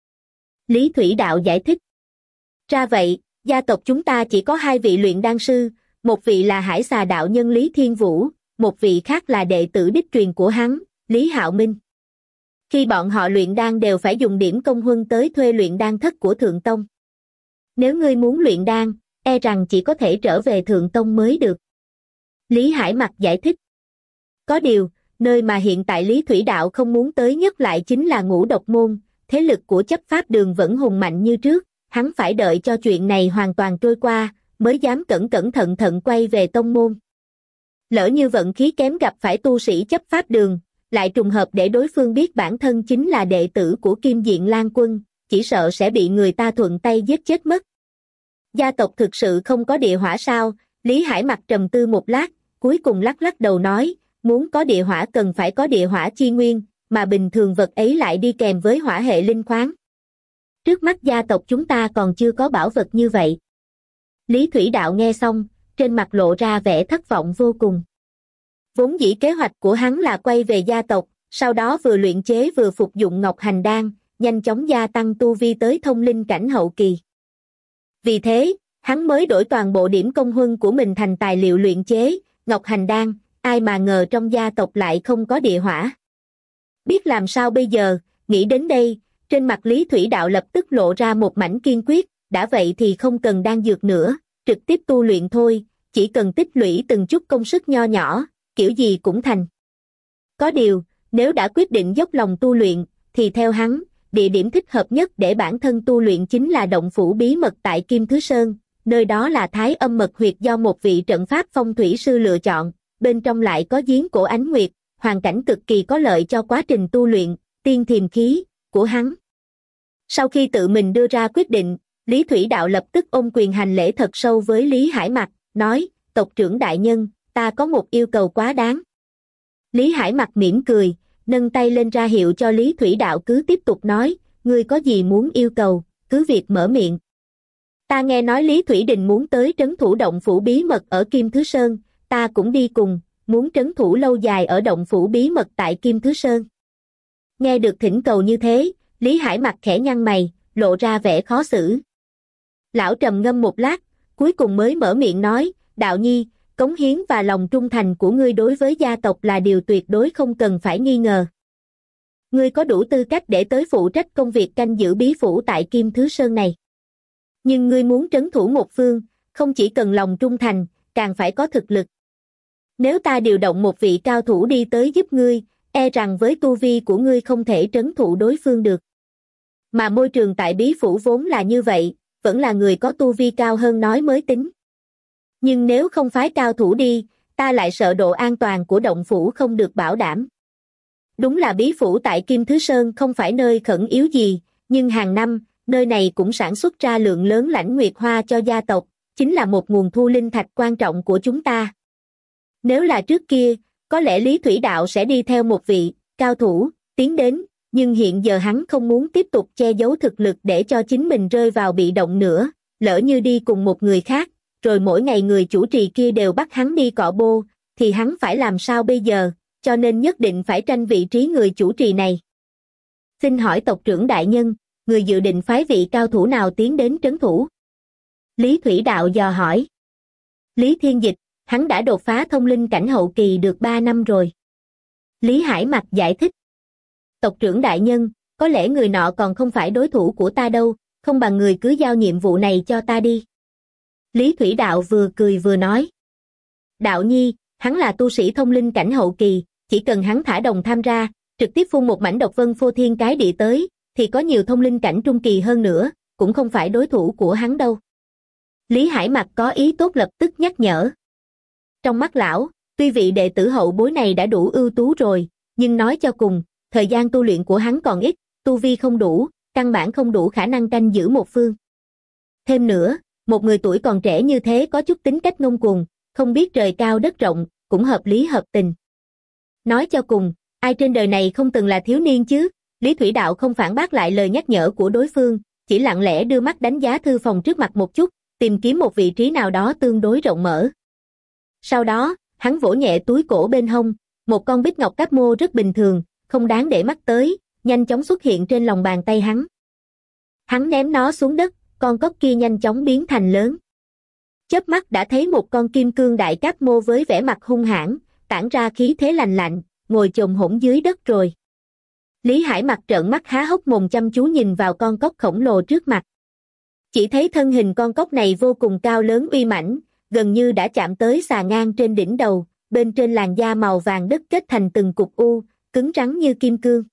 Lý Thủy Đạo giải thích. Ra vậy, gia tộc chúng ta chỉ có hai vị luyện đan sư, một vị là Hải Xà đạo nhân Lý Thiên Vũ, một vị khác là đệ tử đích truyền của hắn, Lý Hạo Minh. Khi bọn họ luyện đan đều phải dùng điểm công huân tới thuê luyện đan thất của Thượng Tông. Nếu ngươi muốn luyện đan, e rằng chỉ có thể trở về Thượng Tông mới được. Lý Hải Mặc giải thích. Có điều, nơi mà hiện tại Lý Thủy Đạo không muốn tới nhất lại chính là Ngũ Độc Môn, thế lực của chấp pháp đường vẫn hùng mạnh như trước, hắn phải đợi cho chuyện này hoàn toàn trôi qua, mới dám cẩn cẩn thận thận quay về tông môn. Lỡ như vận khí kém gặp phải tu sĩ chấp pháp đường, lại trùng hợp để đối phương biết bản thân chính là đệ tử của Kim Diện Lan Quân, chỉ sợ sẽ bị người ta thuận tay giết chết mất. Gia tộc thực sự không có địa hỏa sao? Lý Hải Mặc trầm tư một lát, cuối cùng lắc lắc đầu nói, muốn có địa hỏa cần phải có địa hỏa chi nguyên, mà bình thường vật ấy lại đi kèm với hỏa hệ linh khoáng. Trước mắt gia tộc chúng ta còn chưa có bảo vật như vậy. Lý Thủy Đạo nghe xong, trên mặt lộ ra vẻ thất vọng vô cùng. Vốn dĩ kế hoạch của hắn là quay về gia tộc, sau đó vừa luyện chế vừa phục dụng Ngọc Hành đan, nhanh chóng gia tăng tu vi tới thông linh cảnh hậu kỳ. Vì thế, hắn mới đổi toàn bộ điểm công huân của mình thành tài liệu luyện chế Ngọc Hành đan, ai mà ngờ trong gia tộc lại không có địa hỏa. Biết làm sao bây giờ, nghĩ đến đây, trên mặt Lý Thủy Đạo lập tức lộ ra một mảnh kiên quyết, đã vậy thì không cần đan dược nữa, trực tiếp tu luyện thôi, chỉ cần tích lũy từng chút công sức nho nhỏ, kiểu gì cũng thành. Có điều, nếu đã quyết định dốc lòng tu luyện, thì theo hắn, địa điểm thích hợp nhất để bản thân tu luyện chính là động phủ bí mật tại Kim Thứ Sơn, nơi đó là Thái Âm Mật Huyệt do một vị trận pháp phong thủy sư lựa chọn, bên trong lại có giếng cổ ánh nguyệt, hoàn cảnh cực kỳ có lợi cho quá trình tu luyện, tiên thiềm khí của hắn. Sau khi tự mình đưa ra quyết định, Lý Thủy Đạo lập tức ôm quyền hành lễ thật sâu với Lý Hải Mặc, nói, tộc trưởng đại nhân, ta có một yêu cầu quá đáng. Lý Hải Mặc mỉm cười, nâng tay lên ra hiệu cho Lý Thủy Đạo cứ tiếp tục nói, ngươi có gì muốn yêu cầu, cứ việc mở miệng. Ta nghe nói Lý Thủy Đình muốn tới trấn thủ động phủ bí mật ở Kim Thứ Sơn, ta cũng đi cùng, muốn trấn thủ lâu dài ở động phủ bí mật tại Kim Thứ Sơn. Nghe được thỉnh cầu như thế, Lý Hải mặt khẽ nhăn mày, lộ ra vẻ khó xử. Lão trầm ngâm một lát, cuối cùng mới mở miệng nói, đạo nhi, cống hiến và lòng trung thành của ngươi đối với gia tộc là điều tuyệt đối không cần phải nghi ngờ. Ngươi có đủ tư cách để tới phụ trách công việc canh giữ bí phủ tại Kim Thứ Sơn này. Nhưng ngươi muốn trấn thủ một phương, không chỉ cần lòng trung thành, càng phải có thực lực. Nếu ta điều động một vị cao thủ đi tới giúp ngươi, e rằng với tu vi của ngươi không thể trấn thủ đối phương được. Mà môi trường tại bí phủ vốn là như vậy, vẫn là người có tu vi cao hơn nói mới tính. Nhưng nếu không phái cao thủ đi, ta lại sợ độ an toàn của động phủ không được bảo đảm. Đúng là bí phủ tại Kim Thứ Sơn không phải nơi khẩn yếu gì, nhưng hàng năm, nơi này cũng sản xuất ra lượng lớn lãnh nguyệt hoa cho gia tộc, chính là một nguồn thu linh thạch quan trọng của chúng ta. Nếu là trước kia, có lẽ Lý Thủy Đạo sẽ đi theo một vị cao thủ tiến đến, nhưng hiện giờ hắn không muốn tiếp tục che giấu thực lực để cho chính mình rơi vào bị động nữa, lỡ như đi cùng một người khác, rồi mỗi ngày người chủ trì kia đều bắt hắn đi cọ bô, thì hắn phải làm sao bây giờ, cho nên nhất định phải tranh vị trí người chủ trì này. Xin hỏi tộc trưởng đại nhân, người dự định phái vị cao thủ nào tiến đến trấn thủ? Lý Thủy Đạo dò hỏi. Lý Thiên Dịch, hắn đã đột phá thông linh cảnh hậu kỳ được ba năm rồi. Lý Hải Mặc giải thích. Tộc trưởng đại nhân, có lẽ người nọ còn không phải đối thủ của ta đâu, không bằng người cứ giao nhiệm vụ này cho ta đi. Lý Thủy Đạo vừa cười vừa nói. Đạo nhi, hắn là tu sĩ thông linh cảnh hậu kỳ, chỉ cần hắn thả đồng tham ra, trực tiếp phun một mảnh độc vân phô thiên cái địa tới, thì có nhiều thông linh cảnh trung kỳ hơn nữa, cũng không phải đối thủ của hắn đâu. Lý Hải Mặc có ý tốt lập tức nhắc nhở. Trong mắt lão, tuy vị đệ tử hậu bối này đã đủ ưu tú rồi, nhưng nói cho cùng, thời gian tu luyện của hắn còn ít, tu vi không đủ, căn bản không đủ khả năng canh giữ một phương. Thêm nữa, một người tuổi còn trẻ như thế có chút tính cách ngông cuồng, không biết trời cao đất rộng, cũng hợp lý hợp tình. Nói cho cùng, ai trên đời này không từng là thiếu niên chứ? Lý Thủy Đạo không phản bác lại lời nhắc nhở của đối phương, chỉ lặng lẽ đưa mắt đánh giá thư phòng trước mặt một chút, tìm kiếm một vị trí nào đó tương đối rộng mở. Sau đó, hắn vỗ nhẹ túi cổ bên hông, một con bích ngọc cáp mô rất bình thường, không đáng để mắt tới, nhanh chóng xuất hiện trên lòng bàn tay hắn. Hắn ném nó xuống đất, con cóc kia nhanh chóng biến thành lớn. Chớp mắt đã thấy một con kim cương đại cáp mô với vẻ mặt hung hãn, tản ra khí thế lành lạnh, ngồi chồm hổm dưới đất rồi. Lý Hải Mặc trợn mắt há hốc mồm chăm chú nhìn vào con cóc khổng lồ trước mặt. Chỉ thấy thân hình con cóc này vô cùng cao lớn uy mãnh, gần như đã chạm tới xà ngang trên đỉnh đầu, bên trên làn da màu vàng đất kết thành từng cục u, cứng rắn như kim cương.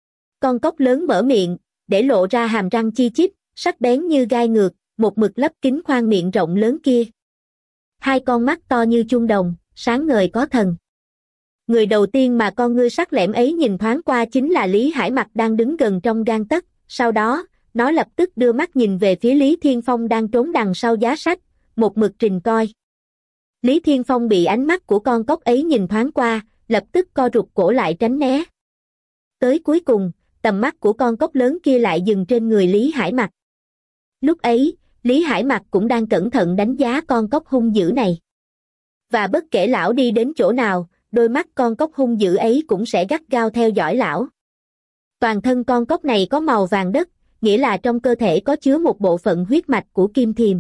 Con cóc lớn mở miệng, để lộ ra hàm răng chi chít, sắc bén như gai ngược, một mực lấp kín khoang miệng rộng lớn kia. Hai con mắt to như chuông đồng, sáng ngời có thần. Người đầu tiên mà con ngươi sắc lẻm ấy nhìn thoáng qua chính là Lý Hải Mặc đang đứng gần trong gang tấc, sau đó, nó lập tức đưa mắt nhìn về phía Lý Thiên Phong đang trốn đằng sau giá sách, một mực trình coi. Lý Thiên Phong bị ánh mắt của con cóc ấy nhìn thoáng qua, lập tức co rụt cổ lại tránh né. Tới cuối cùng, tầm mắt của con cóc lớn kia lại dừng trên người Lý Hải Mặc. Lúc ấy, Lý Hải Mặc cũng đang cẩn thận đánh giá con cóc hung dữ này. Và bất kể lão đi đến chỗ nào, đôi mắt con cóc hung dữ ấy cũng sẽ gắt gao theo dõi lão. Toàn thân con cóc này có màu vàng đất, nghĩa là trong cơ thể có chứa một bộ phận huyết mạch của Kim Thiềm.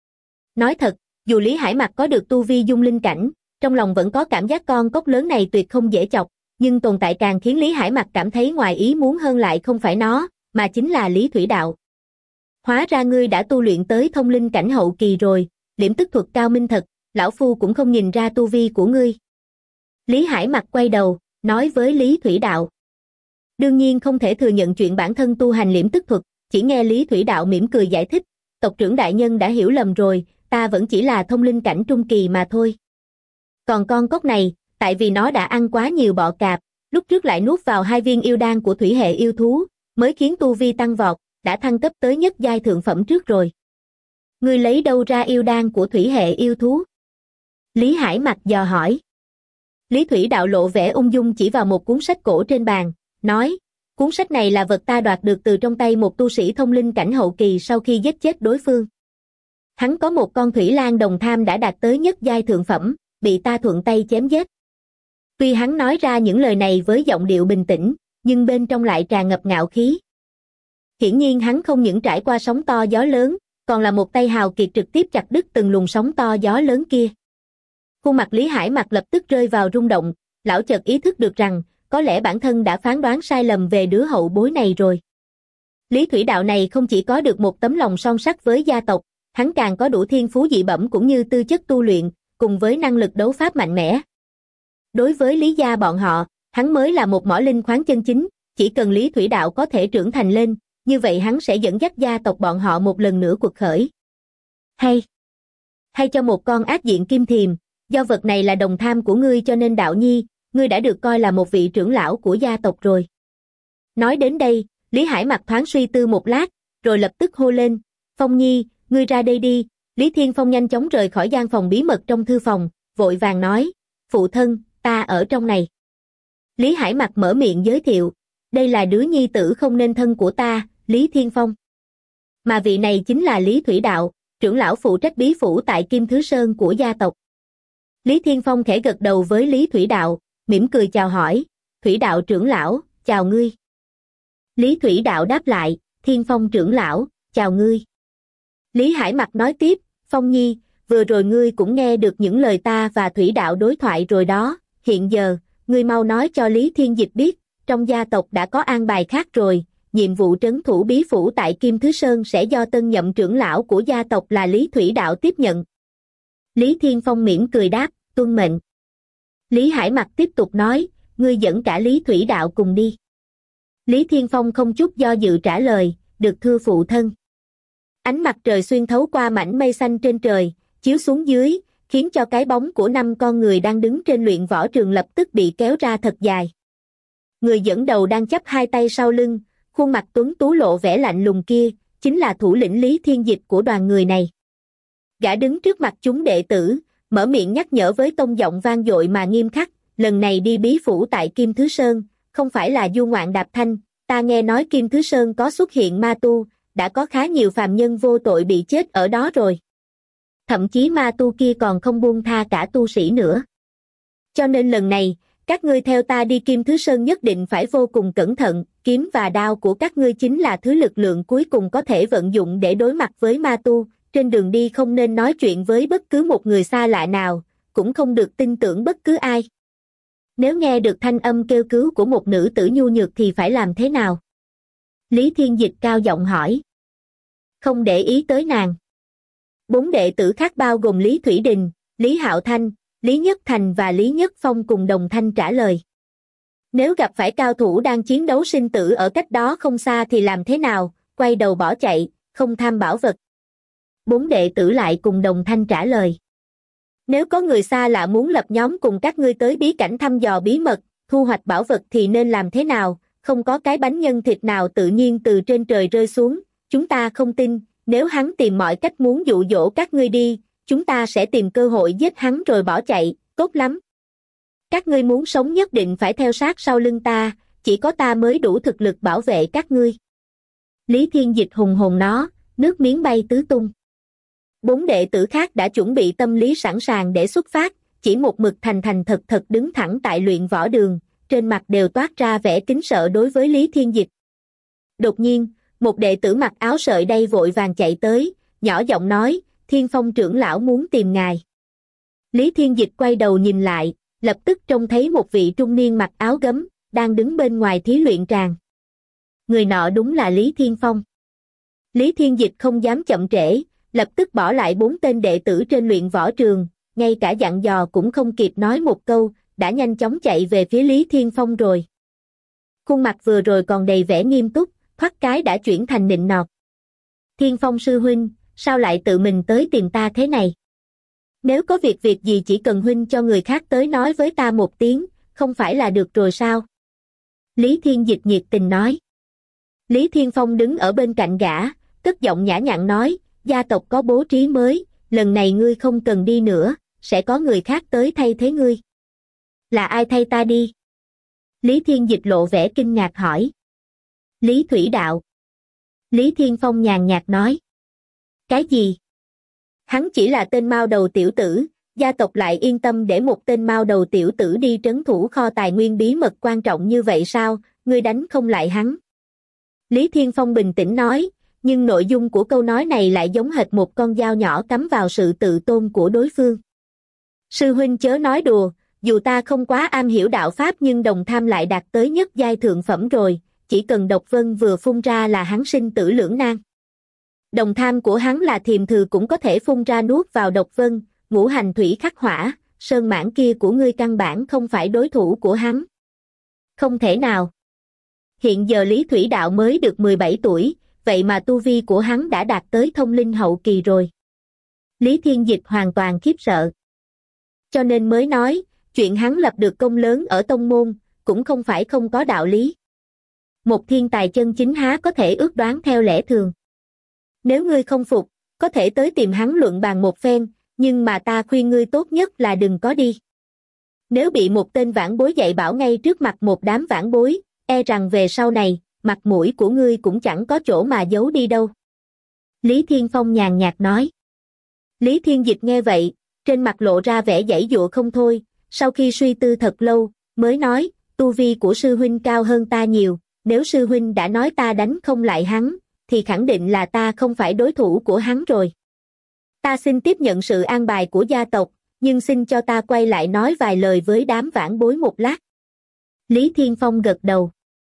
Nói thật, dù Lý Hải Mặc có được tu vi dung linh cảnh, trong lòng vẫn có cảm giác con cóc lớn này tuyệt không dễ chọc, nhưng tồn tại càng khiến Lý Hải Mặc cảm thấy ngoài ý muốn hơn lại không phải nó, mà chính là Lý Thủy Đạo. Hóa ra ngươi đã tu luyện tới thông linh cảnh hậu kỳ rồi, liễm tức thuật cao minh thật, lão phu cũng không nhìn ra tu vi của ngươi. Lý Hải Mặc quay đầu, nói với Lý Thủy Đạo. Đương nhiên không thể thừa nhận chuyện bản thân tu hành liễm tức thuật, chỉ nghe Lý Thủy Đạo mỉm cười giải thích, tộc trưởng đại nhân đã hiểu lầm rồi, ta vẫn chỉ là thông linh cảnh trung kỳ mà thôi. Còn con cóc này, tại vì nó đã ăn quá nhiều bọ cạp, lúc trước lại nuốt vào hai viên yêu đan của thủy hệ yêu thú, mới khiến tu vi tăng vọt, đã thăng cấp tới nhất giai thượng phẩm trước rồi. Ngươi lấy đâu ra yêu đan của thủy hệ yêu thú? Lý Hải Mặc dò hỏi. Lý Thủy Đạo lộ vẻ ung dung chỉ vào một cuốn sách cổ trên bàn, nói, cuốn sách này là vật ta đoạt được từ trong tay một tu sĩ thông linh cảnh hậu kỳ sau khi giết chết đối phương. Hắn có một con thủy lang đồng tham đã đạt tới nhất giai thượng phẩm, bị ta thuận tay chém giết. Tuy hắn nói ra những lời này với giọng điệu bình tĩnh, nhưng bên trong lại tràn ngập ngạo khí. Hiển nhiên hắn không những trải qua sóng to gió lớn, còn là một tay hào kiệt trực tiếp chặt đứt từng luồng sóng to gió lớn kia. Khuôn mặt Lý Hải Mặc lập tức rơi vào rung động, lão chợt ý thức được rằng, có lẽ bản thân đã phán đoán sai lầm về đứa hậu bối này rồi. Lý Thủy Đạo này không chỉ có được một tấm lòng son sắt với gia tộc, hắn càng có đủ thiên phú dị bẩm cũng như tư chất tu luyện, cùng với năng lực đấu pháp mạnh mẽ. Đối với Lý gia bọn họ, hắn mới là một mỏ linh khoáng chân chính, chỉ cần Lý Thủy Đạo có thể trưởng thành lên, như vậy hắn sẽ dẫn dắt gia tộc bọn họ một lần nữa cuộc khởi. Hay, hay cho một con ác diện kim thiềm, do vật này là đồng tham của ngươi cho nên Đạo Nhi, ngươi đã được coi là một vị trưởng lão của gia tộc rồi. Nói đến đây, Lý Hải Mặc thoáng suy tư một lát, rồi lập tức hô lên, Phong Nhi, ngươi ra đây đi. Lý Thiên Phong nhanh chóng rời khỏi gian phòng bí mật trong thư phòng, vội vàng nói, phụ thân, ta ở trong này. Lý Hải Mặc mở miệng giới thiệu, đây là đứa nhi tử không nên thân của ta, Lý Thiên Phong. Mà vị này chính là Lý Thủy Đạo, trưởng lão phụ trách bí phủ tại Kim Thứ Sơn của gia tộc. Lý Thiên Phong khẽ gật đầu với Lý Thủy Đạo, mỉm cười chào hỏi, Thủy Đạo trưởng lão, chào ngươi. Lý Thủy Đạo đáp lại, Thiên Phong trưởng lão, chào ngươi. Lý Hải Mặc nói tiếp, Phong Nhi, vừa rồi ngươi cũng nghe được những lời ta và Thủy Đạo đối thoại rồi đó, hiện giờ, ngươi mau nói cho Lý Thiên Dịch biết, trong gia tộc đã có an bài khác rồi, nhiệm vụ trấn thủ bí phủ tại Kim Thứ Sơn sẽ do tân nhậm trưởng lão của gia tộc là Lý Thủy Đạo tiếp nhận. Lý Thiên Phong mỉm cười đáp, tuân mệnh. Lý Hải Mặc tiếp tục nói, ngươi dẫn cả Lý Thủy Đạo cùng đi. Lý Thiên Phong không chút do dự trả lời, được thưa phụ thân. Ánh mặt trời xuyên thấu qua mảnh mây xanh trên trời, chiếu xuống dưới, khiến cho cái bóng của năm con người đang đứng trên luyện võ trường lập tức bị kéo ra thật dài. Người dẫn đầu đang chắp hai tay sau lưng, khuôn mặt tuấn tú lộ vẻ lạnh lùng kia, chính là thủ lĩnh Lý Thiên Dịch của đoàn người này. Gã đứng trước mặt chúng đệ tử, mở miệng nhắc nhở với tông giọng vang dội mà nghiêm khắc, lần này đi bí phủ tại Kim Thứ Sơn, không phải là du ngoạn đạp thanh, ta nghe nói Kim Thứ Sơn có xuất hiện ma tu, đã có khá nhiều phàm nhân vô tội bị chết ở đó rồi. Thậm chí ma tu kia còn không buông tha cả tu sĩ nữa. Cho nên lần này, các ngươi theo ta đi Kim Thứ Sơn nhất định phải vô cùng cẩn thận, kiếm và đao của các ngươi chính là thứ lực lượng cuối cùng có thể vận dụng để đối mặt với ma tu, trên đường đi không nên nói chuyện với bất cứ một người xa lạ nào, cũng không được tin tưởng bất cứ ai. Nếu nghe được thanh âm kêu cứu của một nữ tử nhu nhược thì phải làm thế nào? Lý Thiên Dịch cao giọng hỏi. Không để ý tới nàng. Bốn đệ tử khác bao gồm Lý Thủy Đình, Lý Hạo Thanh, Lý Nhất Thành và Lý Nhất Phong cùng đồng thanh trả lời. Nếu gặp phải cao thủ đang chiến đấu sinh tử ở cách đó không xa thì làm thế nào? Quay đầu bỏ chạy, không tham bảo vật. Bốn đệ tử lại cùng đồng thanh trả lời. Nếu có người xa lạ muốn lập nhóm cùng các ngươi tới bí cảnh thăm dò bí mật, thu hoạch bảo vật thì nên làm thế nào? Không có cái bánh nhân thịt nào tự nhiên từ trên trời rơi xuống, chúng ta không tin, nếu hắn tìm mọi cách muốn dụ dỗ các ngươi đi, chúng ta sẽ tìm cơ hội giết hắn rồi bỏ chạy, tốt lắm. Các ngươi muốn sống nhất định phải theo sát sau lưng ta, chỉ có ta mới đủ thực lực bảo vệ các ngươi. Lý Thiên Dịch hùng hồn nó, nước miếng bay tứ tung. Bốn đệ tử khác đã chuẩn bị tâm lý sẵn sàng để xuất phát, chỉ một mực thành thành thật thật đứng thẳng tại luyện võ đường, trên mặt đều toát ra vẻ kính sợ đối với Lý Thiên Dịch. Đột nhiên, một đệ tử mặc áo sợi đay vội vàng chạy tới, nhỏ giọng nói, Thiên Phong trưởng lão muốn tìm ngài. Lý Thiên Dịch quay đầu nhìn lại, lập tức trông thấy một vị trung niên mặc áo gấm, đang đứng bên ngoài thí luyện tràng. Người nọ đúng là Lý Thiên Phong. Lý Thiên Dịch không dám chậm trễ, lập tức bỏ lại bốn tên đệ tử trên luyện võ trường, ngay cả dặn dò cũng không kịp nói một câu, đã nhanh chóng chạy về phía Lý Thiên Phong rồi. Khuôn mặt vừa rồi còn đầy vẻ nghiêm túc, thoát cái đã chuyển thành nịnh nọt. Thiên Phong sư huynh, sao lại tự mình tới tìm ta thế này? Nếu có việc việc gì chỉ cần huynh cho người khác tới nói với ta một tiếng, không phải là được rồi sao? Lý Thiên Dịch nhiệt tình nói. Lý Thiên Phong đứng ở bên cạnh gã, cất giọng nhã nhặn nói, gia tộc có bố trí mới, lần này ngươi không cần đi nữa, sẽ có người khác tới thay thế ngươi. Là ai thay ta đi? Lý Thiên Dịch lộ vẻ kinh ngạc hỏi. Lý Thủy Đạo. Lý Thiên Phong nhàn nhạt nói. Cái gì? Hắn chỉ là tên mao đầu tiểu tử, Gia tộc lại yên tâm để một tên mao đầu tiểu tử đi trấn thủ kho tài nguyên bí mật quan trọng như vậy sao, ngươi đánh không lại hắn. Lý Thiên Phong bình tĩnh nói, nhưng nội dung của câu nói này lại giống hệt một con dao nhỏ cắm vào sự tự tôn của đối phương. Sư huynh chớ nói đùa, dù ta không quá am hiểu đạo pháp nhưng Đồng Tham lại đạt tới nhất giai thượng phẩm rồi, chỉ cần độc vân vừa phun ra là hắn sinh tử lưỡng nan. Đồng Tham của hắn là thiềm thừ cũng có thể phun ra nuốt vào độc vân, ngũ hành thủy khắc hỏa, sơn mãn kia của ngươi căn bản không phải đối thủ của hắn. Không thể nào. Hiện giờ Lý Thủy Đạo mới được mười bảy tuổi, vậy mà tu vi của hắn đã đạt tới thông linh hậu kỳ rồi. Lý Thiên Dịch hoàn toàn khiếp sợ. Cho nên mới nói, chuyện hắn lập được công lớn ở tông môn, cũng không phải không có đạo lý. Một thiên tài chân chính há có thể ước đoán theo lẽ thường. Nếu ngươi không phục, có thể tới tìm hắn luận bàn một phen, nhưng mà ta khuyên ngươi tốt nhất là đừng có đi. Nếu bị một tên vãn bối dạy bảo ngay trước mặt một đám vãn bối, e rằng về sau này, mặt mũi của ngươi cũng chẳng có chỗ mà giấu đi đâu. Lý Thiên Phong nhàn nhạt nói. Lý Thiên Dịch nghe vậy, trên mặt lộ ra vẻ giãy giụa không thôi, sau khi suy tư thật lâu, mới nói, tu vi của sư huynh cao hơn ta nhiều, nếu sư huynh đã nói ta đánh không lại hắn, thì khẳng định là ta không phải đối thủ của hắn rồi. Ta xin tiếp nhận sự an bài của gia tộc, nhưng xin cho ta quay lại nói vài lời với đám vãn bối một lát. Lý Thiên Phong gật đầu.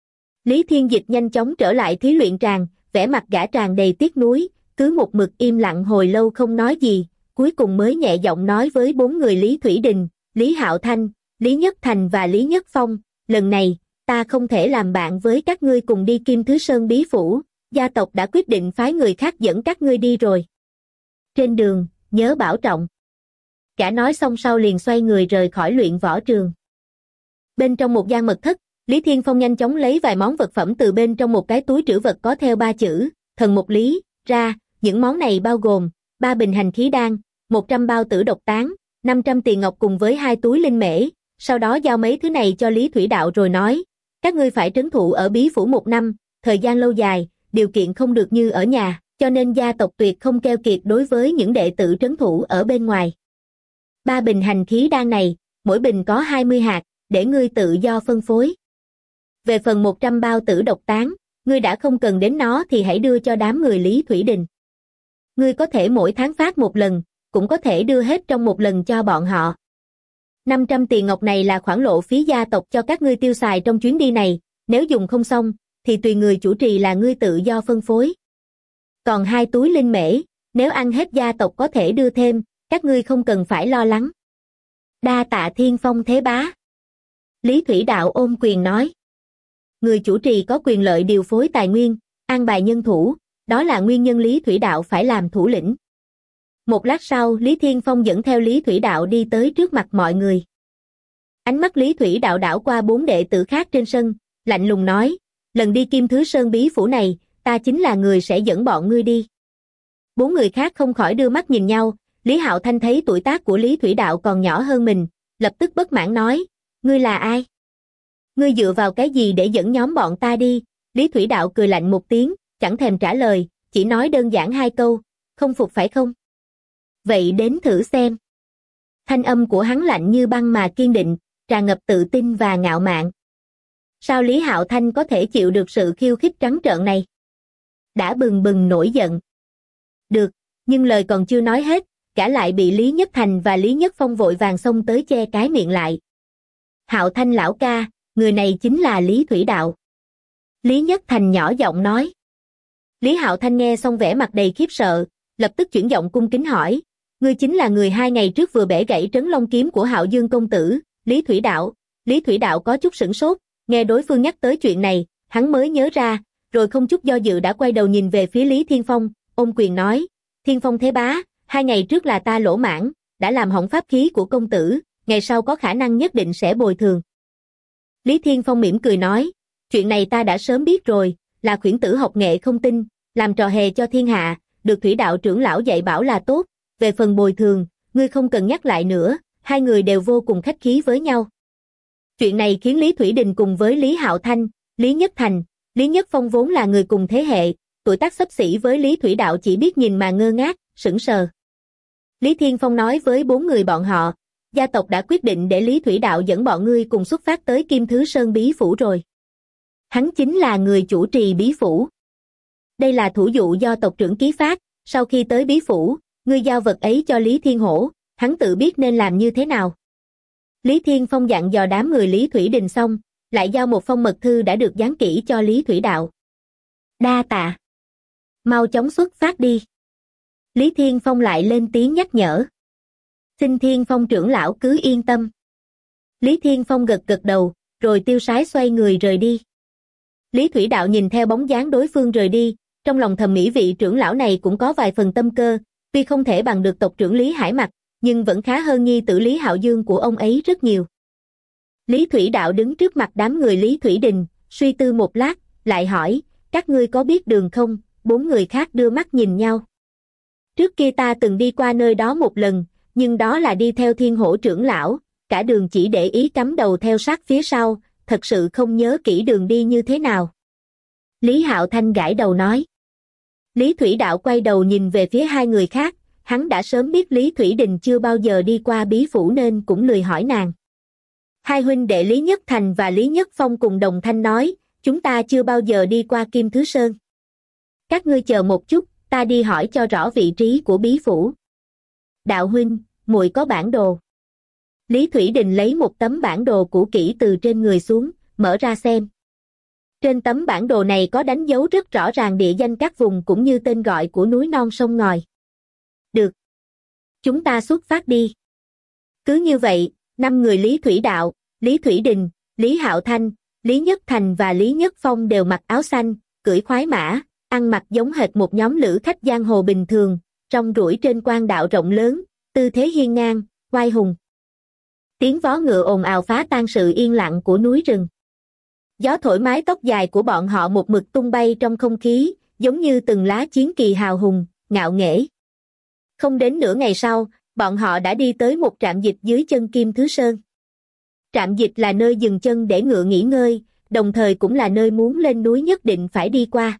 Lý Thiên Dịch nhanh chóng trở lại thí luyện tràng, vẻ mặt gã tràn đầy tiếc nuối, cứ một mực im lặng hồi lâu không nói gì, cuối cùng mới nhẹ giọng nói với bốn người Lý Thủy Đình, Lý Hạo Thanh, Lý Nhất Thành và Lý Nhất Phong, lần này, ta không thể làm bạn với các ngươi cùng đi Kim Thứ Sơn bí phủ, gia tộc đã quyết định phái người khác dẫn các ngươi đi rồi. Trên đường, nhớ bảo trọng. Gã nói xong sau liền xoay người rời khỏi luyện võ trường. Bên trong một gian mật thất, Lý Thiên Phong nhanh chóng lấy vài món vật phẩm từ bên trong một cái túi trữ vật có theo ba chữ, thần một lý, ra, những món này bao gồm, ba bình hành khí đan, một trăm bao tử độc tán, năm trăm tiền ngọc cùng với hai túi linh mễ, sau đó giao mấy thứ này cho Lý Thủy Đạo rồi nói, các ngươi phải trấn thủ ở bí phủ một năm, thời gian lâu dài, điều kiện không được như ở nhà, cho nên gia tộc tuyệt không keo kiệt đối với những đệ tử trấn thủ ở bên ngoài. Ba bình hành khí đan này, mỗi bình có hai mươi hạt, để ngươi tự do phân phối. Về phần một trăm bao tử độc tán, ngươi đã không cần đến nó thì hãy đưa cho đám người Lý Thủy Đình. Ngươi có thể mỗi tháng phát một lần, cũng có thể đưa hết trong một lần cho bọn họ. năm trăm tiền ngọc này là khoản lộ phí gia tộc cho các ngươi tiêu xài trong chuyến đi này, nếu dùng không xong, thì tùy người chủ trì là ngươi tự do phân phối. Còn hai túi linh mễ, nếu ăn hết gia tộc có thể đưa thêm, các ngươi không cần phải lo lắng. Đa tạ Thiên Phong thế bá. Lý Thủy Đạo ôm quyền nói. Người chủ trì có quyền lợi điều phối tài nguyên, an bài nhân thủ, đó là nguyên nhân Lý Thủy Đạo phải làm thủ lĩnh. Một lát sau, Lý Thiên Phong dẫn theo Lý Thủy Đạo đi tới trước mặt mọi người. Ánh mắt Lý Thủy Đạo đảo qua bốn đệ tử khác trên sân, lạnh lùng nói, lần đi Kim Thứ Sơn bí phủ này, ta chính là người sẽ dẫn bọn ngươi đi. Bốn người khác không khỏi đưa mắt nhìn nhau, Lý Hạo Thanh thấy tuổi tác của Lý Thủy Đạo còn nhỏ hơn mình, lập tức bất mãn nói, ngươi là ai? Ngươi dựa vào cái gì để dẫn nhóm bọn ta đi? Lý Thủy Đạo cười lạnh một tiếng, chẳng thèm trả lời, chỉ nói đơn giản hai câu, không phục phải không? Vậy đến thử xem. Thanh âm của hắn lạnh như băng mà kiên định, tràn ngập tự tin và ngạo mạn. Sao Lý Hạo Thanh có thể chịu được sự khiêu khích trắng trợn này? Đã bừng bừng nổi giận. Được, nhưng lời còn chưa nói hết, cả lại bị Lý Nhất Thành và Lý Nhất Phong vội vàng xông tới che cái miệng lại. Hạo Thanh lão ca, người này chính là Lý Thủy Đạo. Lý Nhất Thành nhỏ giọng nói. Lý Hạo Thanh nghe xong vẻ mặt đầy khiếp sợ, lập tức chuyển giọng cung kính hỏi, ngươi chính là người hai ngày trước vừa bẻ gãy trấn long kiếm của Hạo Dương công tử, Lý Thủy Đạo. Lý Thủy Đạo có chút sửng sốt, nghe đối phương nhắc tới chuyện này, hắn mới nhớ ra, rồi không chút do dự đã quay đầu nhìn về phía Lý Thiên Phong, ôm quyền nói, Thiên Phong thế bá, hai ngày trước là ta lỗ mãng, đã làm hỏng pháp khí của công tử, ngày sau có khả năng nhất định sẽ bồi thường. Lý Thiên Phong mỉm cười nói, chuyện này ta đã sớm biết rồi, là khuyển tử học nghệ không tin, làm trò hề cho thiên hạ, được Thủy Đạo trưởng lão dạy bảo là tốt, về phần bồi thường, ngươi không cần nhắc lại nữa, hai người đều vô cùng khách khí với nhau. Chuyện này khiến Lý Thủy Đình cùng với Lý Hạo Thanh, Lý Nhất Thành, Lý Nhất Phong vốn là người cùng thế hệ, tuổi tác xấp xỉ với Lý Thủy Đạo chỉ biết nhìn mà ngơ ngác, sững sờ. Lý Thiên Phong nói với bốn người bọn họ, gia tộc đã quyết định để Lý Thủy Đạo dẫn bọn ngươi cùng xuất phát tới Kim Thứ Sơn Bí Phủ rồi. Hắn chính là người chủ trì Bí Phủ. Đây là thủ dụ do tộc trưởng ký phát, sau khi tới Bí Phủ, ngươi giao vật ấy cho Lý Thiên Hổ, hắn tự biết nên làm như thế nào. Lý Thiên Phong dặn dò đám người Lý Thủy Đình xong, lại giao một phong mật thư đã được dán kỹ cho Lý Thủy Đạo. Đa tạ. Mau chóng xuất phát đi. Lý Thiên Phong lại lên tiếng nhắc nhở. Xin Thiên Phong trưởng lão cứ yên tâm. Lý Thiên Phong gật gật đầu, rồi tiêu sái xoay người rời đi. Lý Thủy Đạo nhìn theo bóng dáng đối phương rời đi, trong lòng thầm nghĩ vị trưởng lão này cũng có vài phần tâm cơ, tuy không thể bằng được tộc trưởng Lý Hải Mặc, nhưng vẫn khá hơn nhi tử Lý Hạo Dương của ông ấy rất nhiều. Lý Thủy Đạo đứng trước mặt đám người Lý Thủy Đình, suy tư một lát, lại hỏi, các ngươi có biết đường không? Bốn người khác đưa mắt nhìn nhau. Trước kia ta từng đi qua nơi đó một lần, nhưng đó là đi theo Thiên Hổ trưởng lão, cả đường chỉ để ý cắm đầu theo sát phía sau, thật sự không nhớ kỹ đường đi như thế nào. Lý Hạo Thanh gãi đầu nói. Lý Thủy Đạo quay đầu nhìn về phía hai người khác, hắn đã sớm biết Lý Thủy Đình chưa bao giờ đi qua Bí Phủ nên cũng lười hỏi nàng. Hai huynh đệ Lý Nhất Thành và Lý Nhất Phong cùng đồng thanh nói, chúng ta chưa bao giờ đi qua Kim Thứ Sơn. Các ngươi chờ một chút, ta đi hỏi cho rõ vị trí của Bí Phủ. Đạo huynh, muội có bản đồ. Lý Thủy Đình lấy một tấm bản đồ cũ kỹ từ trên người xuống, mở ra xem. Trên tấm bản đồ này có đánh dấu rất rõ ràng địa danh các vùng cũng như tên gọi của núi non sông ngòi. Được. Chúng ta xuất phát đi. Cứ như vậy, năm người Lý Thủy Đạo, Lý Thủy Đình, Lý Hạo Thanh, Lý Nhất Thành và Lý Nhất Phong đều mặc áo xanh, cưỡi khoái mã, ăn mặc giống hệt một nhóm lữ khách giang hồ bình thường, rong ruổi trên quan đạo rộng lớn, tư thế hiên ngang, oai hùng. Tiếng vó ngựa ồn ào phá tan sự yên lặng của núi rừng. Gió thổi mái tóc dài của bọn họ một mực tung bay trong không khí, giống như từng lá chiến kỳ hào hùng, ngạo nghễ. Không đến nửa ngày sau, bọn họ đã đi tới một trạm dịch dưới chân Kim Thứ Sơn. Trạm dịch là nơi dừng chân để ngựa nghỉ ngơi, đồng thời cũng là nơi muốn lên núi nhất định phải đi qua.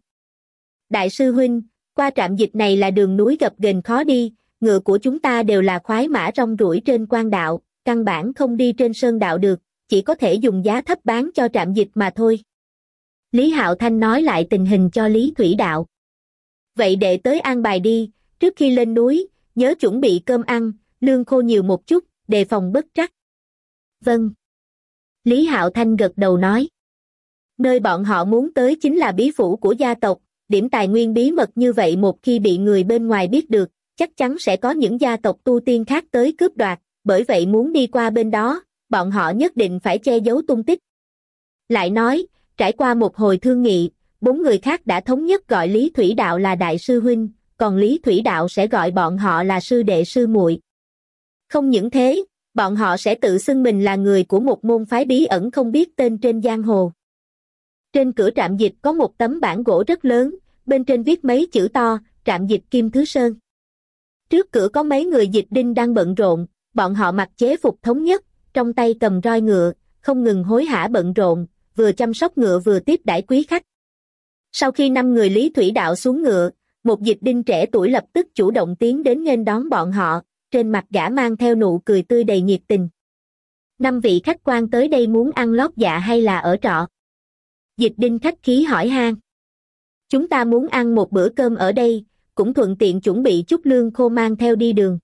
Đại sư huynh, qua trạm dịch này là đường núi gập ghềnh khó đi, ngựa của chúng ta đều là khoái mã rong ruổi trên quan đạo, căn bản không đi trên sơn đạo được, chỉ có thể dùng giá thấp bán cho trạm dịch mà thôi. Lý Hạo Thanh nói lại tình hình cho Lý Thủy Đạo. Vậy đệ tới an bài đi, trước khi lên núi, nhớ chuẩn bị cơm ăn, lương khô nhiều một chút, đề phòng bất trắc. Vâng. Lý Hạo Thanh gật đầu nói. Nơi bọn họ muốn tới chính là bí phủ của gia tộc, điểm tài nguyên bí mật như vậy một khi bị người bên ngoài biết được, chắc chắn sẽ có những gia tộc tu tiên khác tới cướp đoạt, bởi vậy muốn đi qua bên đó, bọn họ nhất định phải che giấu tung tích. Lại nói, trải qua một hồi thương nghị, bốn người khác đã thống nhất gọi Lý Thủy Đạo là đại sư huynh, còn Lý Thủy Đạo sẽ gọi bọn họ là sư đệ sư muội. Không những thế, bọn họ sẽ tự xưng mình là người của một môn phái bí ẩn không biết tên trên giang hồ. Trên cửa trạm dịch có một tấm bảng gỗ rất lớn, bên trên viết mấy chữ to, trạm dịch Kim Thứ Sơn. Trước cửa có mấy người dịch đinh đang bận rộn, bọn họ mặc chế phục thống nhất, trong tay cầm roi ngựa, không ngừng hối hả bận rộn, vừa chăm sóc ngựa vừa tiếp đãi quý khách. Sau khi năm người Lý Thủy Đạo xuống ngựa, một dịch đinh trẻ tuổi lập tức chủ động tiến đến nghênh đón bọn họ, trên mặt gã mang theo nụ cười tươi đầy nhiệt tình. Năm vị khách quan tới đây muốn ăn lót dạ hay là ở trọ? Dịch đinh khách khí hỏi han. Chúng ta muốn ăn một bữa cơm ở đây, cũng thuận tiện chuẩn bị chút lương khô mang theo đi đường.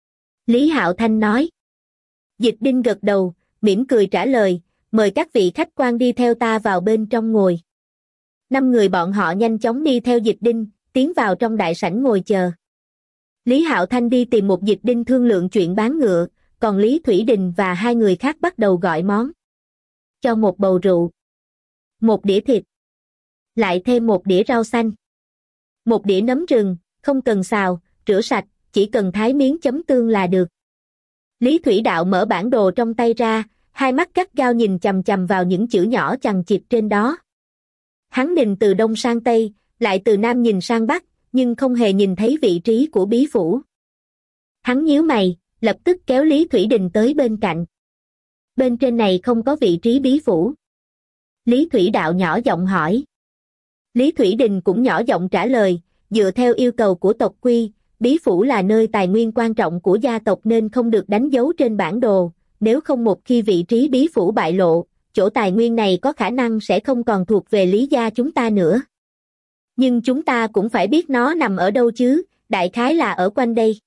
Lý Hạo Thanh nói. Dịch đinh gật đầu, mỉm cười trả lời, mời các vị khách quan đi theo ta vào bên trong ngồi. Năm người bọn họ nhanh chóng đi theo dịch đinh, tiến vào trong đại sảnh ngồi chờ. Lý Hạo Thanh đi tìm một dịch đinh thương lượng chuyện bán ngựa, còn Lý Thủy Đình và hai người khác bắt đầu gọi món. Cho một bầu rượu, một đĩa thịt, lại thêm một đĩa rau xanh, một đĩa nấm rừng, không cần xào, rửa sạch, chỉ cần thái miếng chấm tương là được. Lý Thủy Đạo mở bản đồ trong tay ra, hai mắt gắt gao nhìn chằm chằm vào những chữ nhỏ chằng chịt trên đó. Hắn nhìn từ đông sang tây, lại từ nam nhìn sang bắc, nhưng không hề nhìn thấy vị trí của bí phủ. Hắn nhíu mày, lập tức kéo Lý Thủy Đình tới bên cạnh. Bên trên này không có vị trí bí phủ. Lý Thủy Đạo nhỏ giọng hỏi. Lý Thủy Đình cũng nhỏ giọng trả lời, dựa theo yêu cầu của tộc quy, bí phủ là nơi tài nguyên quan trọng của gia tộc nên không được đánh dấu trên bản đồ, nếu không một khi vị trí bí phủ bại lộ, chỗ tài nguyên này có khả năng sẽ không còn thuộc về Lý gia chúng ta nữa. Nhưng chúng ta cũng phải biết nó nằm ở đâu chứ, đại khái là ở quanh đây.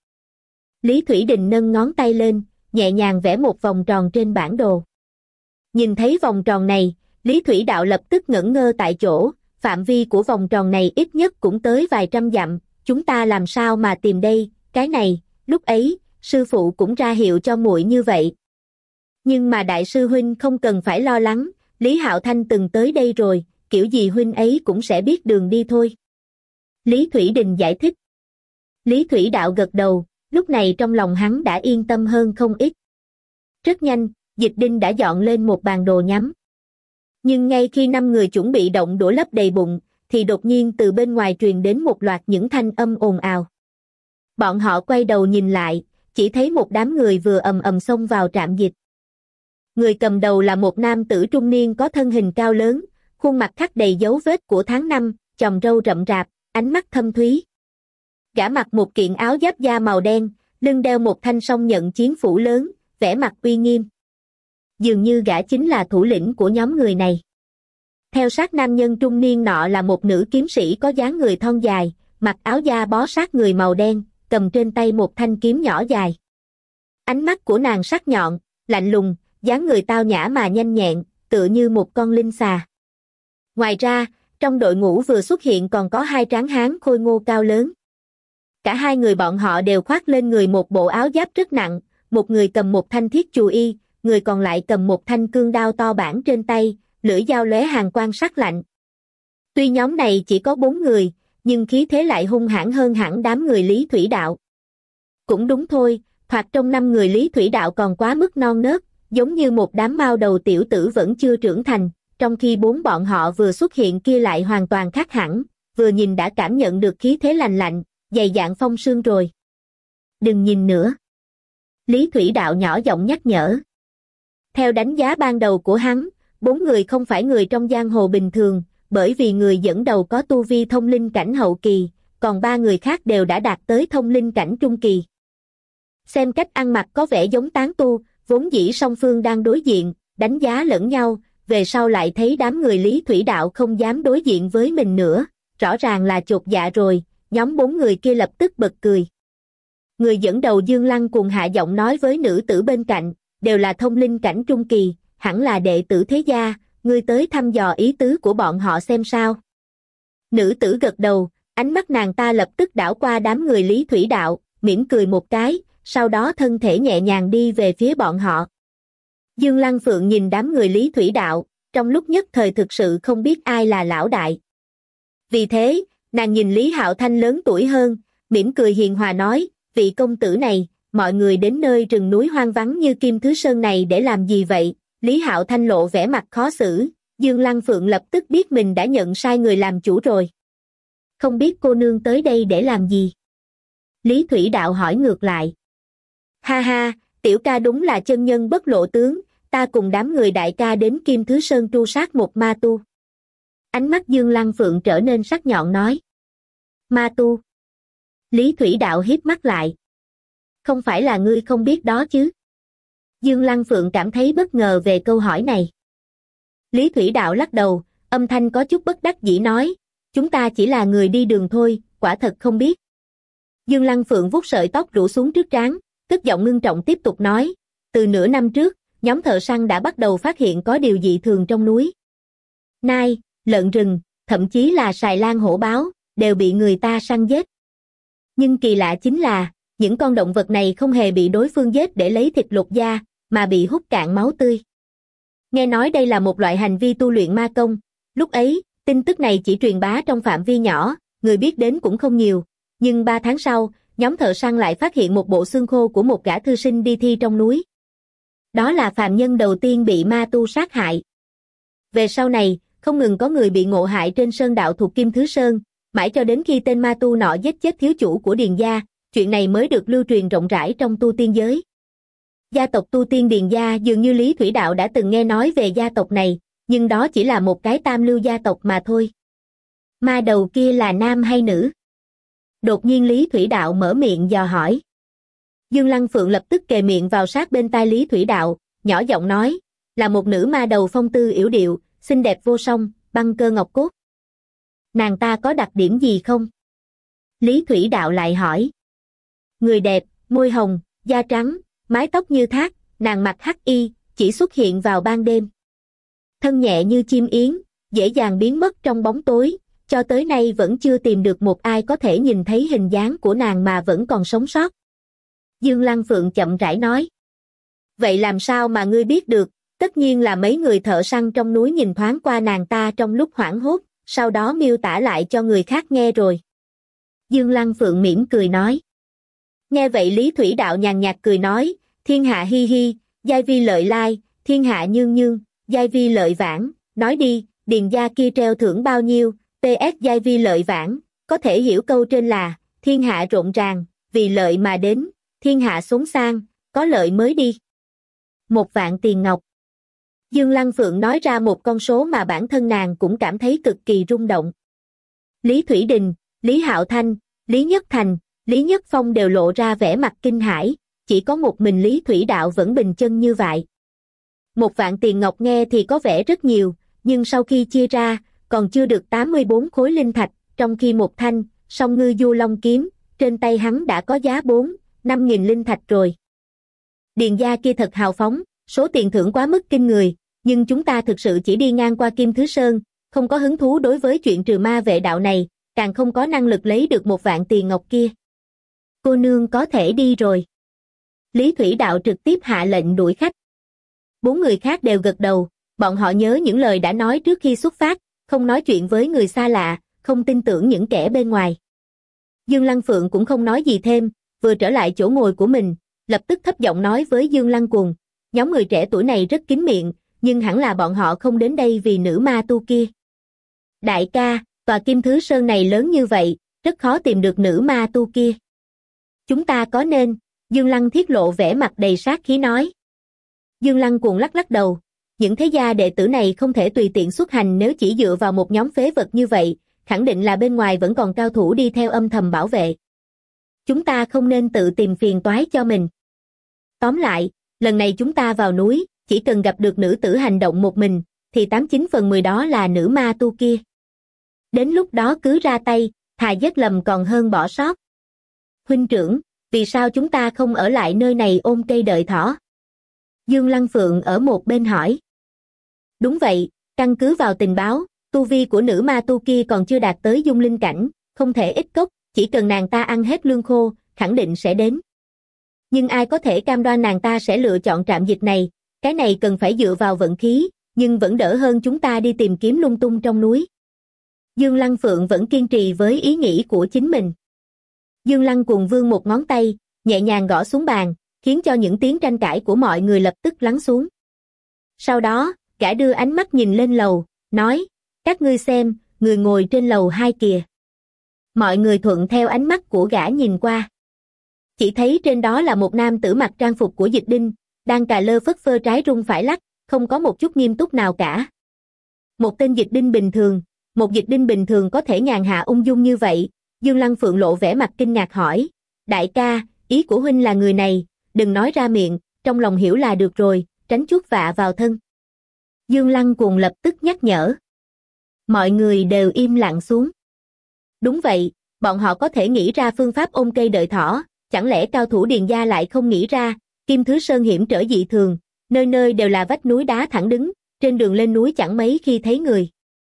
Lý Thủy Đình nâng ngón tay lên, nhẹ nhàng vẽ một vòng tròn trên bản đồ. Nhìn thấy vòng tròn này, Lý Thủy Đạo lập tức ngẩn ngơ tại chỗ, phạm vi của vòng tròn này ít nhất cũng tới vài trăm dặm, chúng ta làm sao mà tìm đây, cái này, lúc ấy, sư phụ cũng ra hiệu cho muội như vậy. Nhưng mà đại sư huynh không cần phải lo lắng, Lý Hạo Thanh từng tới đây rồi, kiểu gì huynh ấy cũng sẽ biết đường đi thôi. Lý Thủy Đình giải thích. Lý Thủy Đạo gật đầu, lúc này trong lòng hắn đã yên tâm hơn không ít. Rất nhanh, Dịch Đinh đã dọn lên một bàn đồ nhắm. Nhưng ngay khi năm người chuẩn bị động đũa lấp đầy bụng, thì đột nhiên từ bên ngoài truyền đến một loạt những thanh âm ồn ào. Bọn họ quay đầu nhìn lại, chỉ thấy một đám người vừa ầm ầm xông vào trạm dịch. Người cầm đầu là một nam tử trung niên có thân hình cao lớn, khuôn mặt khắc đầy dấu vết của tháng năm, chòm râu rậm rạp, ánh mắt thâm thúy. Gã mặc một kiện áo giáp da màu đen, lưng đeo một thanh song nhận chiến phủ lớn, vẻ mặt uy nghiêm. Dường như gã chính là thủ lĩnh của nhóm người này. Theo sát nam nhân trung niên nọ là một nữ kiếm sĩ có dáng người thon dài, mặc áo da bó sát người màu đen, cầm trên tay một thanh kiếm nhỏ dài. Ánh mắt của nàng sắc nhọn, lạnh lùng, dáng người tao nhã mà nhanh nhẹn, tựa như một con linh xà. Ngoài ra, trong đội ngũ vừa xuất hiện còn có hai tráng hán khôi ngô cao lớn. Cả hai người bọn họ đều khoác lên người một bộ áo giáp rất nặng, một người cầm một thanh thiết chù y, người còn lại cầm một thanh cương đao to bản trên tay, lưỡi dao lóe hàn quang sắc lạnh. Tuy nhóm này chỉ có bốn người, nhưng khí thế lại hung hãn hơn hẳn đám người Lý Thủy Đạo. Cũng đúng thôi, thoạt trong năm người Lý Thủy Đạo còn quá mức non nớt, giống như một đám mao đầu tiểu tử vẫn chưa trưởng thành, trong khi bốn bọn họ vừa xuất hiện kia lại hoàn toàn khác hẳn, vừa nhìn đã cảm nhận được khí thế lành lạnh, dày dạn phong sương rồi. Đừng nhìn nữa. Lý Thủy Đạo nhỏ giọng nhắc nhở. Theo đánh giá ban đầu của hắn, bốn người không phải người trong giang hồ bình thường, bởi vì người dẫn đầu có tu vi thông linh cảnh hậu kỳ, còn ba người khác đều đã đạt tới thông linh cảnh trung kỳ. Xem cách ăn mặc có vẻ giống tán tu, vốn dĩ song phương đang đối diện, đánh giá lẫn nhau, về sau lại thấy đám người Lý Thủy Đạo không dám đối diện với mình nữa, rõ ràng là chột dạ rồi, nhóm bốn người kia lập tức bật cười. Người dẫn đầu Dương Lăng cùng hạ giọng nói với nữ tử bên cạnh, đều là thông linh cảnh trung kỳ, hẳn là đệ tử thế gia, ngươi tới thăm dò ý tứ của bọn họ xem sao. Nữ tử gật đầu, ánh mắt nàng ta lập tức đảo qua đám người Lý Thủy Đạo, mỉm cười một cái, sau đó thân thể nhẹ nhàng đi về phía bọn họ. Dương Lăng Phượng nhìn đám người Lý Thủy Đạo, trong lúc nhất thời thực sự không biết ai là lão đại. Vì thế, nàng nhìn Lý Hạo Thanh lớn tuổi hơn, mỉm cười hiền hòa nói, vị công tử này, mọi người đến nơi rừng núi hoang vắng như Kim Thứ Sơn này để làm gì vậy? Lý Hạo Thanh lộ vẻ mặt khó xử, Dương Lăng Phượng lập tức biết mình đã nhận sai người làm chủ rồi. Không biết cô nương tới đây để làm gì? Lý Thủy Đạo hỏi ngược lại. Ha ha, tiểu ca đúng là chân nhân bất lộ tướng, ta cùng đám người đại ca đến Kim Thứ Sơn tru sát một ma tu. Ánh mắt Dương Lăng Phượng trở nên sắc nhọn nói. Ma tu. Lý Thủy Đạo hiếp mắt lại. Không phải là ngươi không biết đó chứ? Dương Lăng Phượng cảm thấy bất ngờ về câu hỏi này. Lý Thủy Đạo lắc đầu, âm thanh có chút bất đắc dĩ nói, chúng ta chỉ là người đi đường thôi, quả thật không biết. Dương Lăng Phượng vuốt sợi tóc rủ xuống trước trán, cất giọng ngưng trọng tiếp tục nói, từ nửa năm trước, nhóm thợ săn đã bắt đầu phát hiện có điều dị thường trong núi. Nai, lợn rừng, thậm chí là sài lan hổ báo, đều bị người ta săn giết. Nhưng kỳ lạ chính là, những con động vật này không hề bị đối phương giết để lấy thịt lột da, mà bị hút cạn máu tươi. Nghe nói đây là một loại hành vi tu luyện ma công, lúc ấy, tin tức này chỉ truyền bá trong phạm vi nhỏ, người biết đến cũng không nhiều, nhưng ba tháng sau, nhóm thợ săn lại phát hiện một bộ xương khô của một gã thư sinh đi thi trong núi. Đó là phàm nhân đầu tiên bị ma tu sát hại. Về sau này, không ngừng có người bị ngộ hại trên sơn đạo thuộc Kim Thứ Sơn, mãi cho đến khi tên ma tu nọ giết chết thiếu chủ của Điền gia, chuyện này mới được lưu truyền rộng rãi trong tu tiên giới. Gia tộc tu tiên Điền gia dường như Lý Thủy Đạo đã từng nghe nói về gia tộc này, nhưng đó chỉ là một cái tam lưu gia tộc mà thôi. Ma đầu kia là nam hay nữ? Đột nhiên Lý Thủy Đạo mở miệng dò hỏi. Dương Lăng Phượng lập tức kề miệng vào sát bên tai Lý Thủy Đạo, nhỏ giọng nói, là một nữ ma đầu phong tư yểu điệu, xinh đẹp vô song, băng cơ ngọc cốt. Nàng ta có đặc điểm gì không? Lý Thủy Đạo lại hỏi. Người đẹp, môi hồng, da trắng, mái tóc như thác, nàng mặc hắc y, chỉ xuất hiện vào ban đêm. Thân nhẹ như chim yến, dễ dàng biến mất trong bóng tối, cho tới nay vẫn chưa tìm được một ai có thể nhìn thấy hình dáng của nàng mà vẫn còn sống sót. Dương Lăng Phượng chậm rãi nói. Vậy làm sao mà ngươi biết được? Tất nhiên là mấy người thợ săn trong núi nhìn thoáng qua nàng ta trong lúc hoảng hốt, sau đó miêu tả lại cho người khác nghe rồi. Dương Lăng Phượng mỉm cười nói. Nghe vậy Lý Thủy Đạo nhàn nhạt cười nói, thiên hạ hi hi, giai vi lợi lai, thiên hạ nhương nhương, giai vi lợi vãng, nói đi, điền gia kia treo thưởng bao nhiêu, pê ét giai vi lợi vãng, có thể hiểu câu trên là, thiên hạ rộn ràng, vì lợi mà đến, thiên hạ xốn sang, có lợi mới đi. Một vạn tiền ngọc. Dương Lăng Phượng nói ra một con số mà bản thân nàng cũng cảm thấy cực kỳ rung động. Lý Thủy Đình, Lý Hạo Thanh, Lý Nhất Thành, Lý Nhất Phong đều lộ ra vẻ mặt kinh hãi, chỉ có một mình Lý Thủy Đạo vẫn bình chân như vậy. Một vạn tiền ngọc nghe thì có vẻ rất nhiều, nhưng sau khi chia ra, còn chưa được tám mươi bốn khối linh thạch, trong khi một thanh, song ngư du long kiếm, trên tay hắn đã có giá bốn, năm nghìn linh thạch rồi. Điền gia kia thật hào phóng, số tiền thưởng quá mức kinh người, nhưng chúng ta thực sự chỉ đi ngang qua Kim Thứ Sơn, không có hứng thú đối với chuyện trừ ma vệ đạo này, càng không có năng lực lấy được một vạn tiền ngọc kia. Cô nương có thể đi rồi. Lý Thủy Đạo trực tiếp hạ lệnh đuổi khách. Bốn người khác đều gật đầu, bọn họ nhớ những lời đã nói trước khi xuất phát, không nói chuyện với người xa lạ, không tin tưởng những kẻ bên ngoài. Dương Lăng Phượng cũng không nói gì thêm, vừa trở lại chỗ ngồi của mình, lập tức thấp giọng nói với Dương Lăng Cuồng, nhóm người trẻ tuổi này rất kín miệng, nhưng hẳn là bọn họ không đến đây vì nữ ma tu kia. Đại ca, tòa Kim Thứ Sơn này lớn như vậy, rất khó tìm được nữ ma tu kia. Chúng ta có nên, Dương Lăng Thiết lộ vẻ mặt đầy sát khí nói. Dương Lăng Cuồng lắc lắc đầu, những thế gia đệ tử này không thể tùy tiện xuất hành nếu chỉ dựa vào một nhóm phế vật như vậy, khẳng định là bên ngoài vẫn còn cao thủ đi theo âm thầm bảo vệ. Chúng ta không nên tự tìm phiền toái cho mình. Tóm lại, lần này chúng ta vào núi, chỉ cần gặp được nữ tử hành động một mình, thì tám chín phần mười đó là nữ ma tu kia. Đến lúc đó cứ ra tay, thà giết lầm còn hơn bỏ sót. Huynh trưởng, vì sao chúng ta không ở lại nơi này ôm cây đợi thỏ? Dương Lăng Phượng ở một bên hỏi. Đúng vậy, căn cứ vào tình báo, tu vi của nữ ma tu kia còn chưa đạt tới dung linh cảnh, không thể ít cốc, chỉ cần nàng ta ăn hết lương khô, khẳng định sẽ đến. Nhưng ai có thể cam đoan nàng ta sẽ lựa chọn trạm dịch này, cái này cần phải dựa vào vận khí, nhưng vẫn đỡ hơn chúng ta đi tìm kiếm lung tung trong núi. Dương Lăng Phượng vẫn kiên trì với ý nghĩ của chính mình. Dương Lăng Cuồng vươn một ngón tay, nhẹ nhàng gõ xuống bàn, khiến cho những tiếng tranh cãi của mọi người lập tức lắng xuống. Sau đó, gã đưa ánh mắt nhìn lên lầu, nói, các ngươi xem, người ngồi trên lầu hai kìa. Mọi người thuận theo ánh mắt của gã nhìn qua. Chỉ thấy trên đó là một nam tử mặc trang phục của dịch đinh, đang cà lơ phất phơ trái rung phải lắc, không có một chút nghiêm túc nào cả. Một tên dịch đinh bình thường, một dịch đinh bình thường có thể nhàn hạ ung dung như vậy, Dương Lăng Phượng lộ vẻ mặt kinh ngạc hỏi, đại ca, ý của huynh là người này, đừng nói ra miệng, trong lòng hiểu là được rồi, tránh chuốc vạ vào thân. Dương Lăng Cuồng lập tức nhắc nhở. Mọi người đều im lặng xuống. Đúng vậy, bọn họ có thể nghĩ ra phương pháp ôm cây đợi thỏ, chẳng lẽ cao thủ Điền gia lại không nghĩ ra, Kim Thứ Sơn hiểm trở dị thường, nơi nơi đều là vách núi đá thẳng đứng, trên đường lên núi chẳng mấy khi thấy người.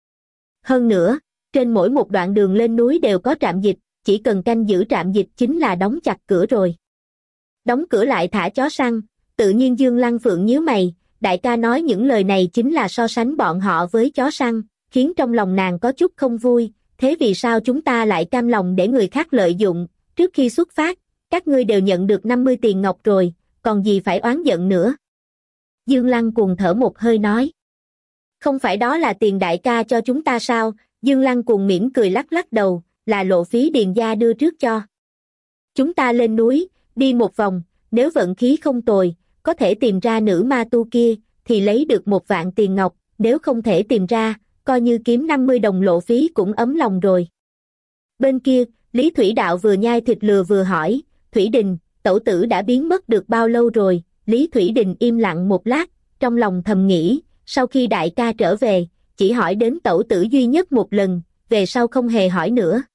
Hơn nữa, trên mỗi một đoạn đường lên núi đều có trạm dịch, chỉ cần canh giữ trạm dịch chính là đóng chặt cửa rồi. Đóng cửa lại thả chó săn, tự nhiên Dương Lăng Phượng nhíu mày, đại ca nói những lời này chính là so sánh bọn họ với chó săn, khiến trong lòng nàng có chút không vui, thế vì sao chúng ta lại cam lòng để người khác lợi dụng, trước khi xuất phát, các ngươi đều nhận được năm mươi tiền ngọc rồi, còn gì phải oán giận nữa. Dương Lăng Cuồng thở một hơi nói. Không phải đó là tiền đại ca cho chúng ta sao? Dương Lăng Cuồng mỉm cười lắc lắc đầu, là lộ phí Điền gia đưa trước cho. Chúng ta lên núi, đi một vòng, nếu vận khí không tồi, có thể tìm ra nữ ma tu kia, thì lấy được một vạn tiền ngọc, nếu không thể tìm ra, coi như kiếm năm mươi đồng lộ phí cũng ấm lòng rồi. Bên kia, Lý Thủy Đạo vừa nhai thịt lừa vừa hỏi, Thủy Đình, tẩu tử đã biến mất được bao lâu rồi? Lý Thủy Đình im lặng một lát, trong lòng thầm nghĩ, sau khi đại ca trở về, chỉ hỏi đến tẩu tử duy nhất một lần, về sau không hề hỏi nữa.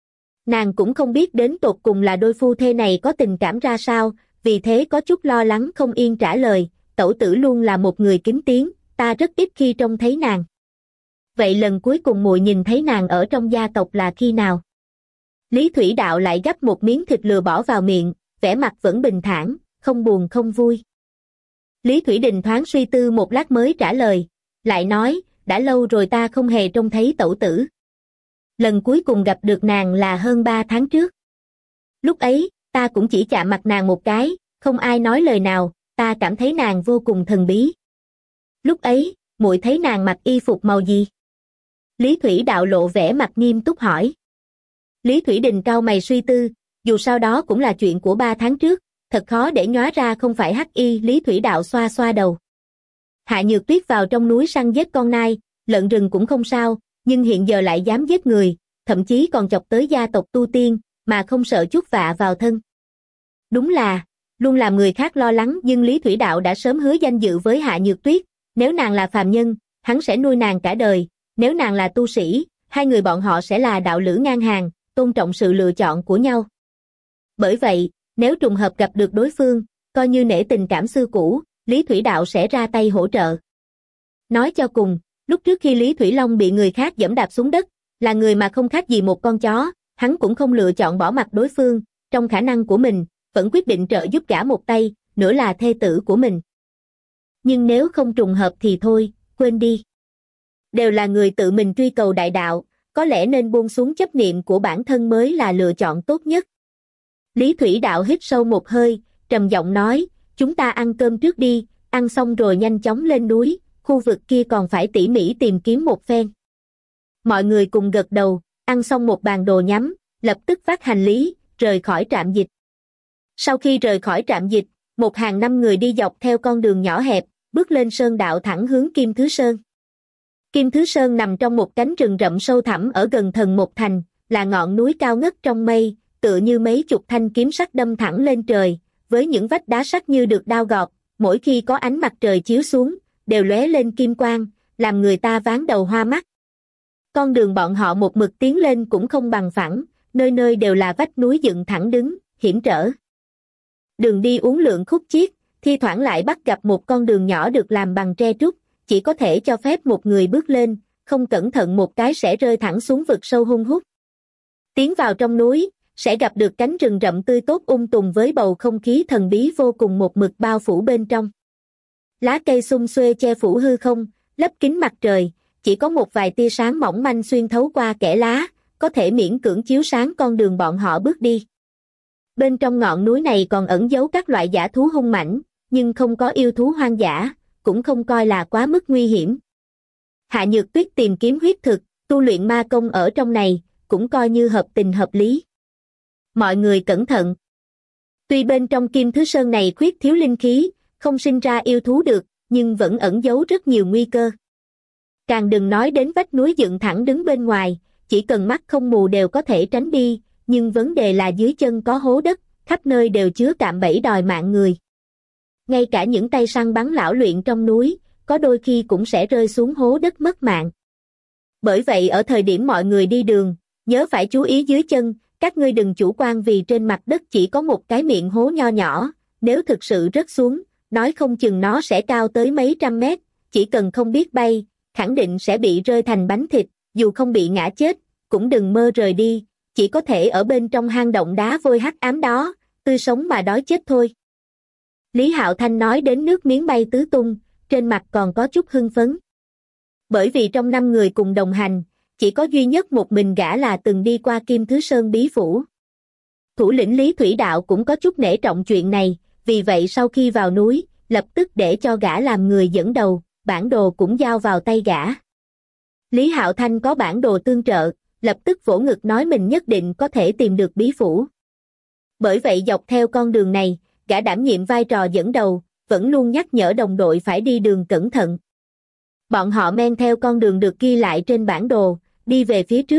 Nàng cũng không biết đến tột cùng là đôi phu thê này có tình cảm ra sao, vì thế có chút lo lắng không yên trả lời, tẩu tử luôn là một người kín tiếng, ta rất ít khi trông thấy nàng. Vậy lần cuối cùng muội nhìn thấy nàng ở trong gia tộc là khi nào? Lý Thủy Đạo lại gắp một miếng thịt lừa bỏ vào miệng, vẻ mặt vẫn bình thản, không buồn không vui. Lý Thủy Đình thoáng suy tư một lát mới trả lời, lại nói, đã lâu rồi ta không hề trông thấy tẩu tử. Lần cuối cùng gặp được nàng là hơn ba tháng trước. Lúc ấy, ta cũng chỉ chạm mặt nàng một cái, không ai nói lời nào, ta cảm thấy nàng vô cùng thần bí. Lúc ấy, muội thấy nàng mặc y phục màu gì? Lý Thủy Đạo lộ vẻ mặt nghiêm túc hỏi. Lý Thủy Đình cau mày suy tư, dù sao đó cũng là chuyện của ba tháng trước, thật khó để nhóa ra không phải hắc y. Lý Thủy Đạo xoa xoa đầu. Hạ Nhược Tuyết vào trong núi săn giết con nai, lợn rừng cũng không sao, nhưng hiện giờ lại dám giết người, thậm chí còn chọc tới gia tộc tu tiên, mà không sợ chuốc vạ vào thân. Đúng là, luôn làm người khác lo lắng, nhưng Lý Thủy Đạo đã sớm hứa danh dự với Hạ Nhược Tuyết, nếu nàng là phàm nhân, hắn sẽ nuôi nàng cả đời, nếu nàng là tu sĩ, hai người bọn họ sẽ là đạo lữ ngang hàng, tôn trọng sự lựa chọn của nhau. Bởi vậy, nếu trùng hợp gặp được đối phương, coi như nể tình cảm xưa cũ, Lý Thủy Đạo sẽ ra tay hỗ trợ. Nói cho cùng, lúc trước khi Lý Thủy Long bị người khác giẫm đạp xuống đất, là người mà không khác gì một con chó, hắn cũng không lựa chọn bỏ mặc đối phương, trong khả năng của mình, vẫn quyết định trợ giúp gã một tay, nữa là thê tử của mình. Nhưng nếu không trùng hợp thì thôi, quên đi. Đều là người tự mình truy cầu đại đạo, có lẽ nên buông xuống chấp niệm của bản thân mới là lựa chọn tốt nhất. Lý Thủy Đạo hít sâu một hơi, trầm giọng nói, chúng ta ăn cơm trước đi, ăn xong rồi nhanh chóng lên núi, khu vực kia còn phải tỉ mỉ tìm kiếm một phen. Mọi người cùng gật đầu, ăn xong một bàn đồ nhắm, lập tức vác hành lý, rời khỏi trạm dịch. Sau khi rời khỏi trạm dịch, một hàng năm người đi dọc theo con đường nhỏ hẹp, bước lên sơn đạo thẳng hướng Kim Thứ Sơn. Kim Thứ Sơn nằm trong một cánh rừng rậm sâu thẳm ở gần Thần Một Thành, là ngọn núi cao ngất trong mây, tựa như mấy chục thanh kiếm sắc đâm thẳng lên trời, với những vách đá sắc như được đao gọt, mỗi khi có ánh mặt trời chiếu xuống, đều lóe lên kim quang, làm người ta váng đầu hoa mắt. Con đường bọn họ một mực tiến lên cũng không bằng phẳng, nơi nơi đều là vách núi dựng thẳng đứng, hiểm trở. Đường đi uốn lượn khúc chiết, thi thoảng lại bắt gặp một con đường nhỏ được làm bằng tre trúc, chỉ có thể cho phép một người bước lên, không cẩn thận một cái sẽ rơi thẳng xuống vực sâu hun hút. Tiến vào trong núi, sẽ gặp được cánh rừng rậm tươi tốt um tùm với bầu không khí thần bí vô cùng một mực bao phủ bên trong. Lá cây xum xuê che phủ hư không, lấp kín mặt trời, chỉ có một vài tia sáng mỏng manh xuyên thấu qua kẽ lá, có thể miễn cưỡng chiếu sáng con đường bọn họ bước đi. Bên trong ngọn núi này còn ẩn giấu các loại dã thú hung mãnh, nhưng không có yêu thú hoang dã, cũng không coi là quá mức nguy hiểm. Hạ Nhược Tuyết tìm kiếm huyết thực, tu luyện ma công ở trong này, cũng coi như hợp tình hợp lý. Mọi người cẩn thận. Tuy bên trong Kim Thứ Sơn này khuyết thiếu linh khí, không sinh ra yêu thú được, nhưng vẫn ẩn giấu rất nhiều nguy cơ. Càng đừng nói đến vách núi dựng thẳng đứng bên ngoài, chỉ cần mắt không mù đều có thể tránh đi, nhưng vấn đề là dưới chân có hố đất, khắp nơi đều chứa cạm bẫy đòi mạng người. Ngay cả những tay săn bắn lão luyện trong núi, có đôi khi cũng sẽ rơi xuống hố đất mất mạng. Bởi vậy ở thời điểm mọi người đi đường, nhớ phải chú ý dưới chân, các ngươi đừng chủ quan vì trên mặt đất chỉ có một cái miệng hố nho nhỏ, nếu thực sự rớt xuống, nói không chừng nó sẽ cao tới mấy trăm mét, chỉ cần không biết bay, khẳng định sẽ bị rơi thành bánh thịt, dù không bị ngã chết, cũng đừng mơ rời đi, chỉ có thể ở bên trong hang động đá vôi hắc ám đó, tươi sống mà đói chết thôi. Lý Hạo Thanh nói đến nước miếng bay tứ tung, trên mặt còn có chút hưng phấn. Bởi vì trong năm người cùng đồng hành, chỉ có duy nhất một mình gã là từng đi qua Kim Thứ Sơn bí phủ. Thủ lĩnh Lý Thủy Đạo cũng có chút nể trọng chuyện này, vì vậy sau khi vào núi, lập tức để cho gã làm người dẫn đầu, bản đồ cũng giao vào tay gã. Lý Hạo Thanh có bản đồ tương trợ, lập tức vỗ ngực nói mình nhất định có thể tìm được bí phủ. Bởi vậy dọc theo con đường này, gã đảm nhiệm vai trò dẫn đầu, vẫn luôn nhắc nhở đồng đội phải đi đường cẩn thận. Bọn họ men theo con đường được ghi lại trên bản đồ, đi về phía trước,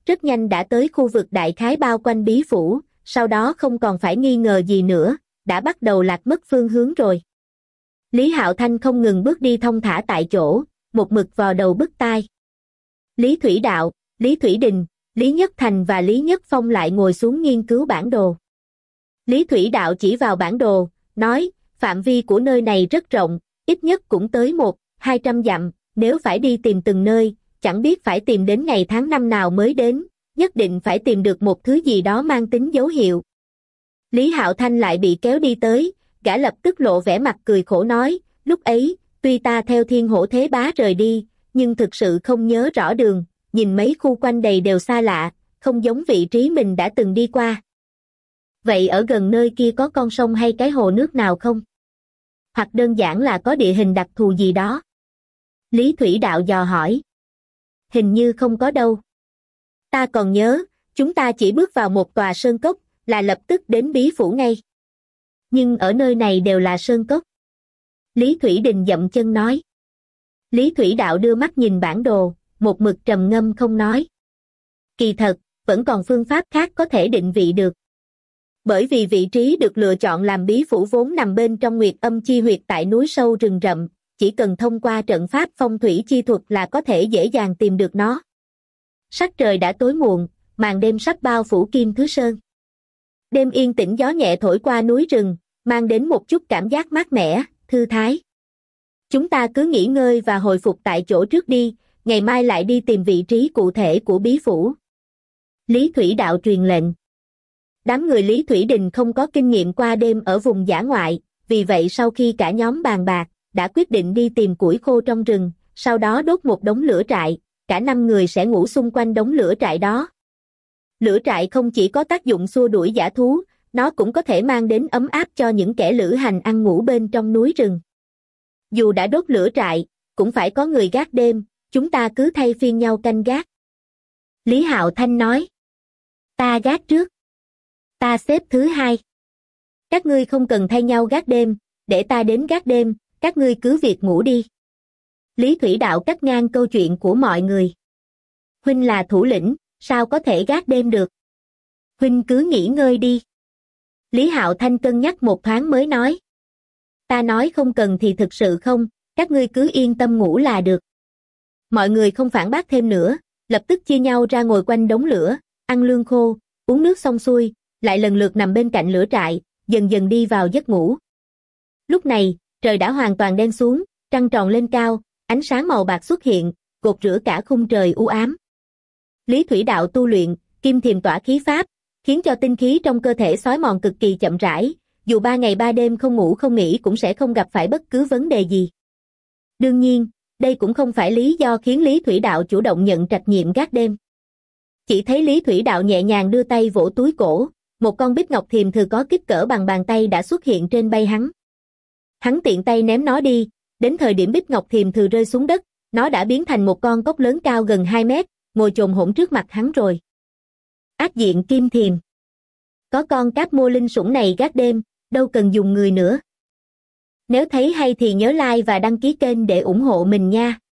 rất nhanh đã tới khu vực đại khái bao quanh bí phủ, sau đó không còn phải nghi ngờ gì nữa, đã bắt đầu lạc mất phương hướng rồi. Lý Hạo Thanh không ngừng bước đi thong thả tại chỗ, một mực vò đầu bứt tai. Lý Thủy Đạo, Lý Thủy Đình, Lý Nhất Thành và Lý Nhất Phong lại ngồi xuống nghiên cứu bản đồ. Lý Thủy Đạo chỉ vào bản đồ, nói, phạm vi của nơi này rất rộng, ít nhất cũng tới một, hai trăm dặm, nếu phải đi tìm từng nơi, chẳng biết phải tìm đến ngày tháng năm nào mới đến, nhất định phải tìm được một thứ gì đó mang tính dấu hiệu. Lý Hạo Thanh lại bị kéo đi tới, gã lập tức lộ vẻ mặt cười khổ nói, lúc ấy, tuy ta theo Thiên Hổ Thế Bá rời đi, nhưng thực sự không nhớ rõ đường, nhìn mấy khu quanh đầy đều xa lạ, không giống vị trí mình đã từng đi qua. Vậy ở gần nơi kia có con sông hay cái hồ nước nào không? Hoặc đơn giản là có địa hình đặc thù gì đó? Lý Thủy Đạo dò hỏi. Hình như không có đâu. Ta còn nhớ, chúng ta chỉ bước vào một tòa sơn cốc, là lập tức đến bí phủ ngay. Nhưng ở nơi này đều là sơn cốc. Lý Thủy Đình dậm chân nói. Lý Thủy Đạo đưa mắt nhìn bản đồ, một mực trầm ngâm không nói. Kỳ thật, vẫn còn phương pháp khác có thể định vị được. Bởi vì vị trí được lựa chọn làm bí phủ vốn nằm bên trong Nguyệt Âm Chi Huyệt tại núi sâu rừng rậm, chỉ cần thông qua trận pháp phong thủy chi thuật là có thể dễ dàng tìm được nó. Sắc trời đã tối muộn, màn đêm sắp bao phủ Kim Thứ Sơn. Đêm yên tĩnh, gió nhẹ thổi qua núi rừng, mang đến một chút cảm giác mát mẻ, thư thái. Chúng ta cứ nghỉ ngơi và hồi phục tại chỗ trước đi, ngày mai lại đi tìm vị trí cụ thể của bí phủ. Lý Thủy Đạo truyền lệnh. Đám người Lý Thủy Đình không có kinh nghiệm qua đêm ở vùng dã ngoại, vì vậy sau khi cả nhóm bàn bạc, đã quyết định đi tìm củi khô trong rừng, sau đó đốt một đống lửa trại, cả năm người sẽ ngủ xung quanh đống lửa trại đó. Lửa trại không chỉ có tác dụng xua đuổi dã thú, nó cũng có thể mang đến ấm áp cho những kẻ lữ hành ăn ngủ bên trong núi rừng. Dù đã đốt lửa trại, cũng phải có người gác đêm, chúng ta cứ thay phiên nhau canh gác. Lý Hạo Thanh nói. Ta gác trước. Ta xếp thứ hai. Các ngươi không cần thay nhau gác đêm, để ta đến gác đêm, các ngươi cứ việc ngủ đi. Lý Thủy Đạo cắt ngang câu chuyện của mọi người. Huynh là thủ lĩnh, sao có thể gác đêm được? Huynh cứ nghỉ ngơi đi. Lý Hạo Thanh cân nhắc một thoáng mới nói. Ta nói không cần thì thực sự không, các ngươi cứ yên tâm ngủ là được. Mọi người không phản bác thêm nữa, lập tức chia nhau ra ngồi quanh đống lửa, ăn lương khô, uống nước xong xuôi, lại lần lượt nằm bên cạnh lửa trại, dần dần đi vào giấc ngủ. Lúc này, trời đã hoàn toàn đen xuống, trăng tròn lên cao, ánh sáng màu bạc xuất hiện, gột rửa cả khung trời u ám. Lý Thủy Đạo tu luyện, kim thiềm tỏa khí pháp, khiến cho tinh khí trong cơ thể xói mòn cực kỳ chậm rãi, dù ba ngày ba đêm không ngủ không nghỉ cũng sẽ không gặp phải bất cứ vấn đề gì. Đương nhiên, đây cũng không phải lý do khiến Lý Thủy Đạo chủ động nhận trách nhiệm gác đêm. Chỉ thấy Lý Thủy Đạo nhẹ nhàng đưa tay vỗ túi cổ, một con bích ngọc thiềm thử có kích cỡ bằng bàn tay đã xuất hiện trên bay hắn. Hắn tiện tay ném nó đi, đến thời điểm bích ngọc thiềm thử rơi xuống đất, nó đã biến thành một con cóc lớn cao gần hai mét, ngồi chồm hổm trước mặt hắn rồi. Ác diện kim thiềm. Có con cáp mô linh sủng này gác đêm, đâu cần dùng người nữa. Nếu thấy hay thì nhớ like và đăng ký kênh để ủng hộ mình nha.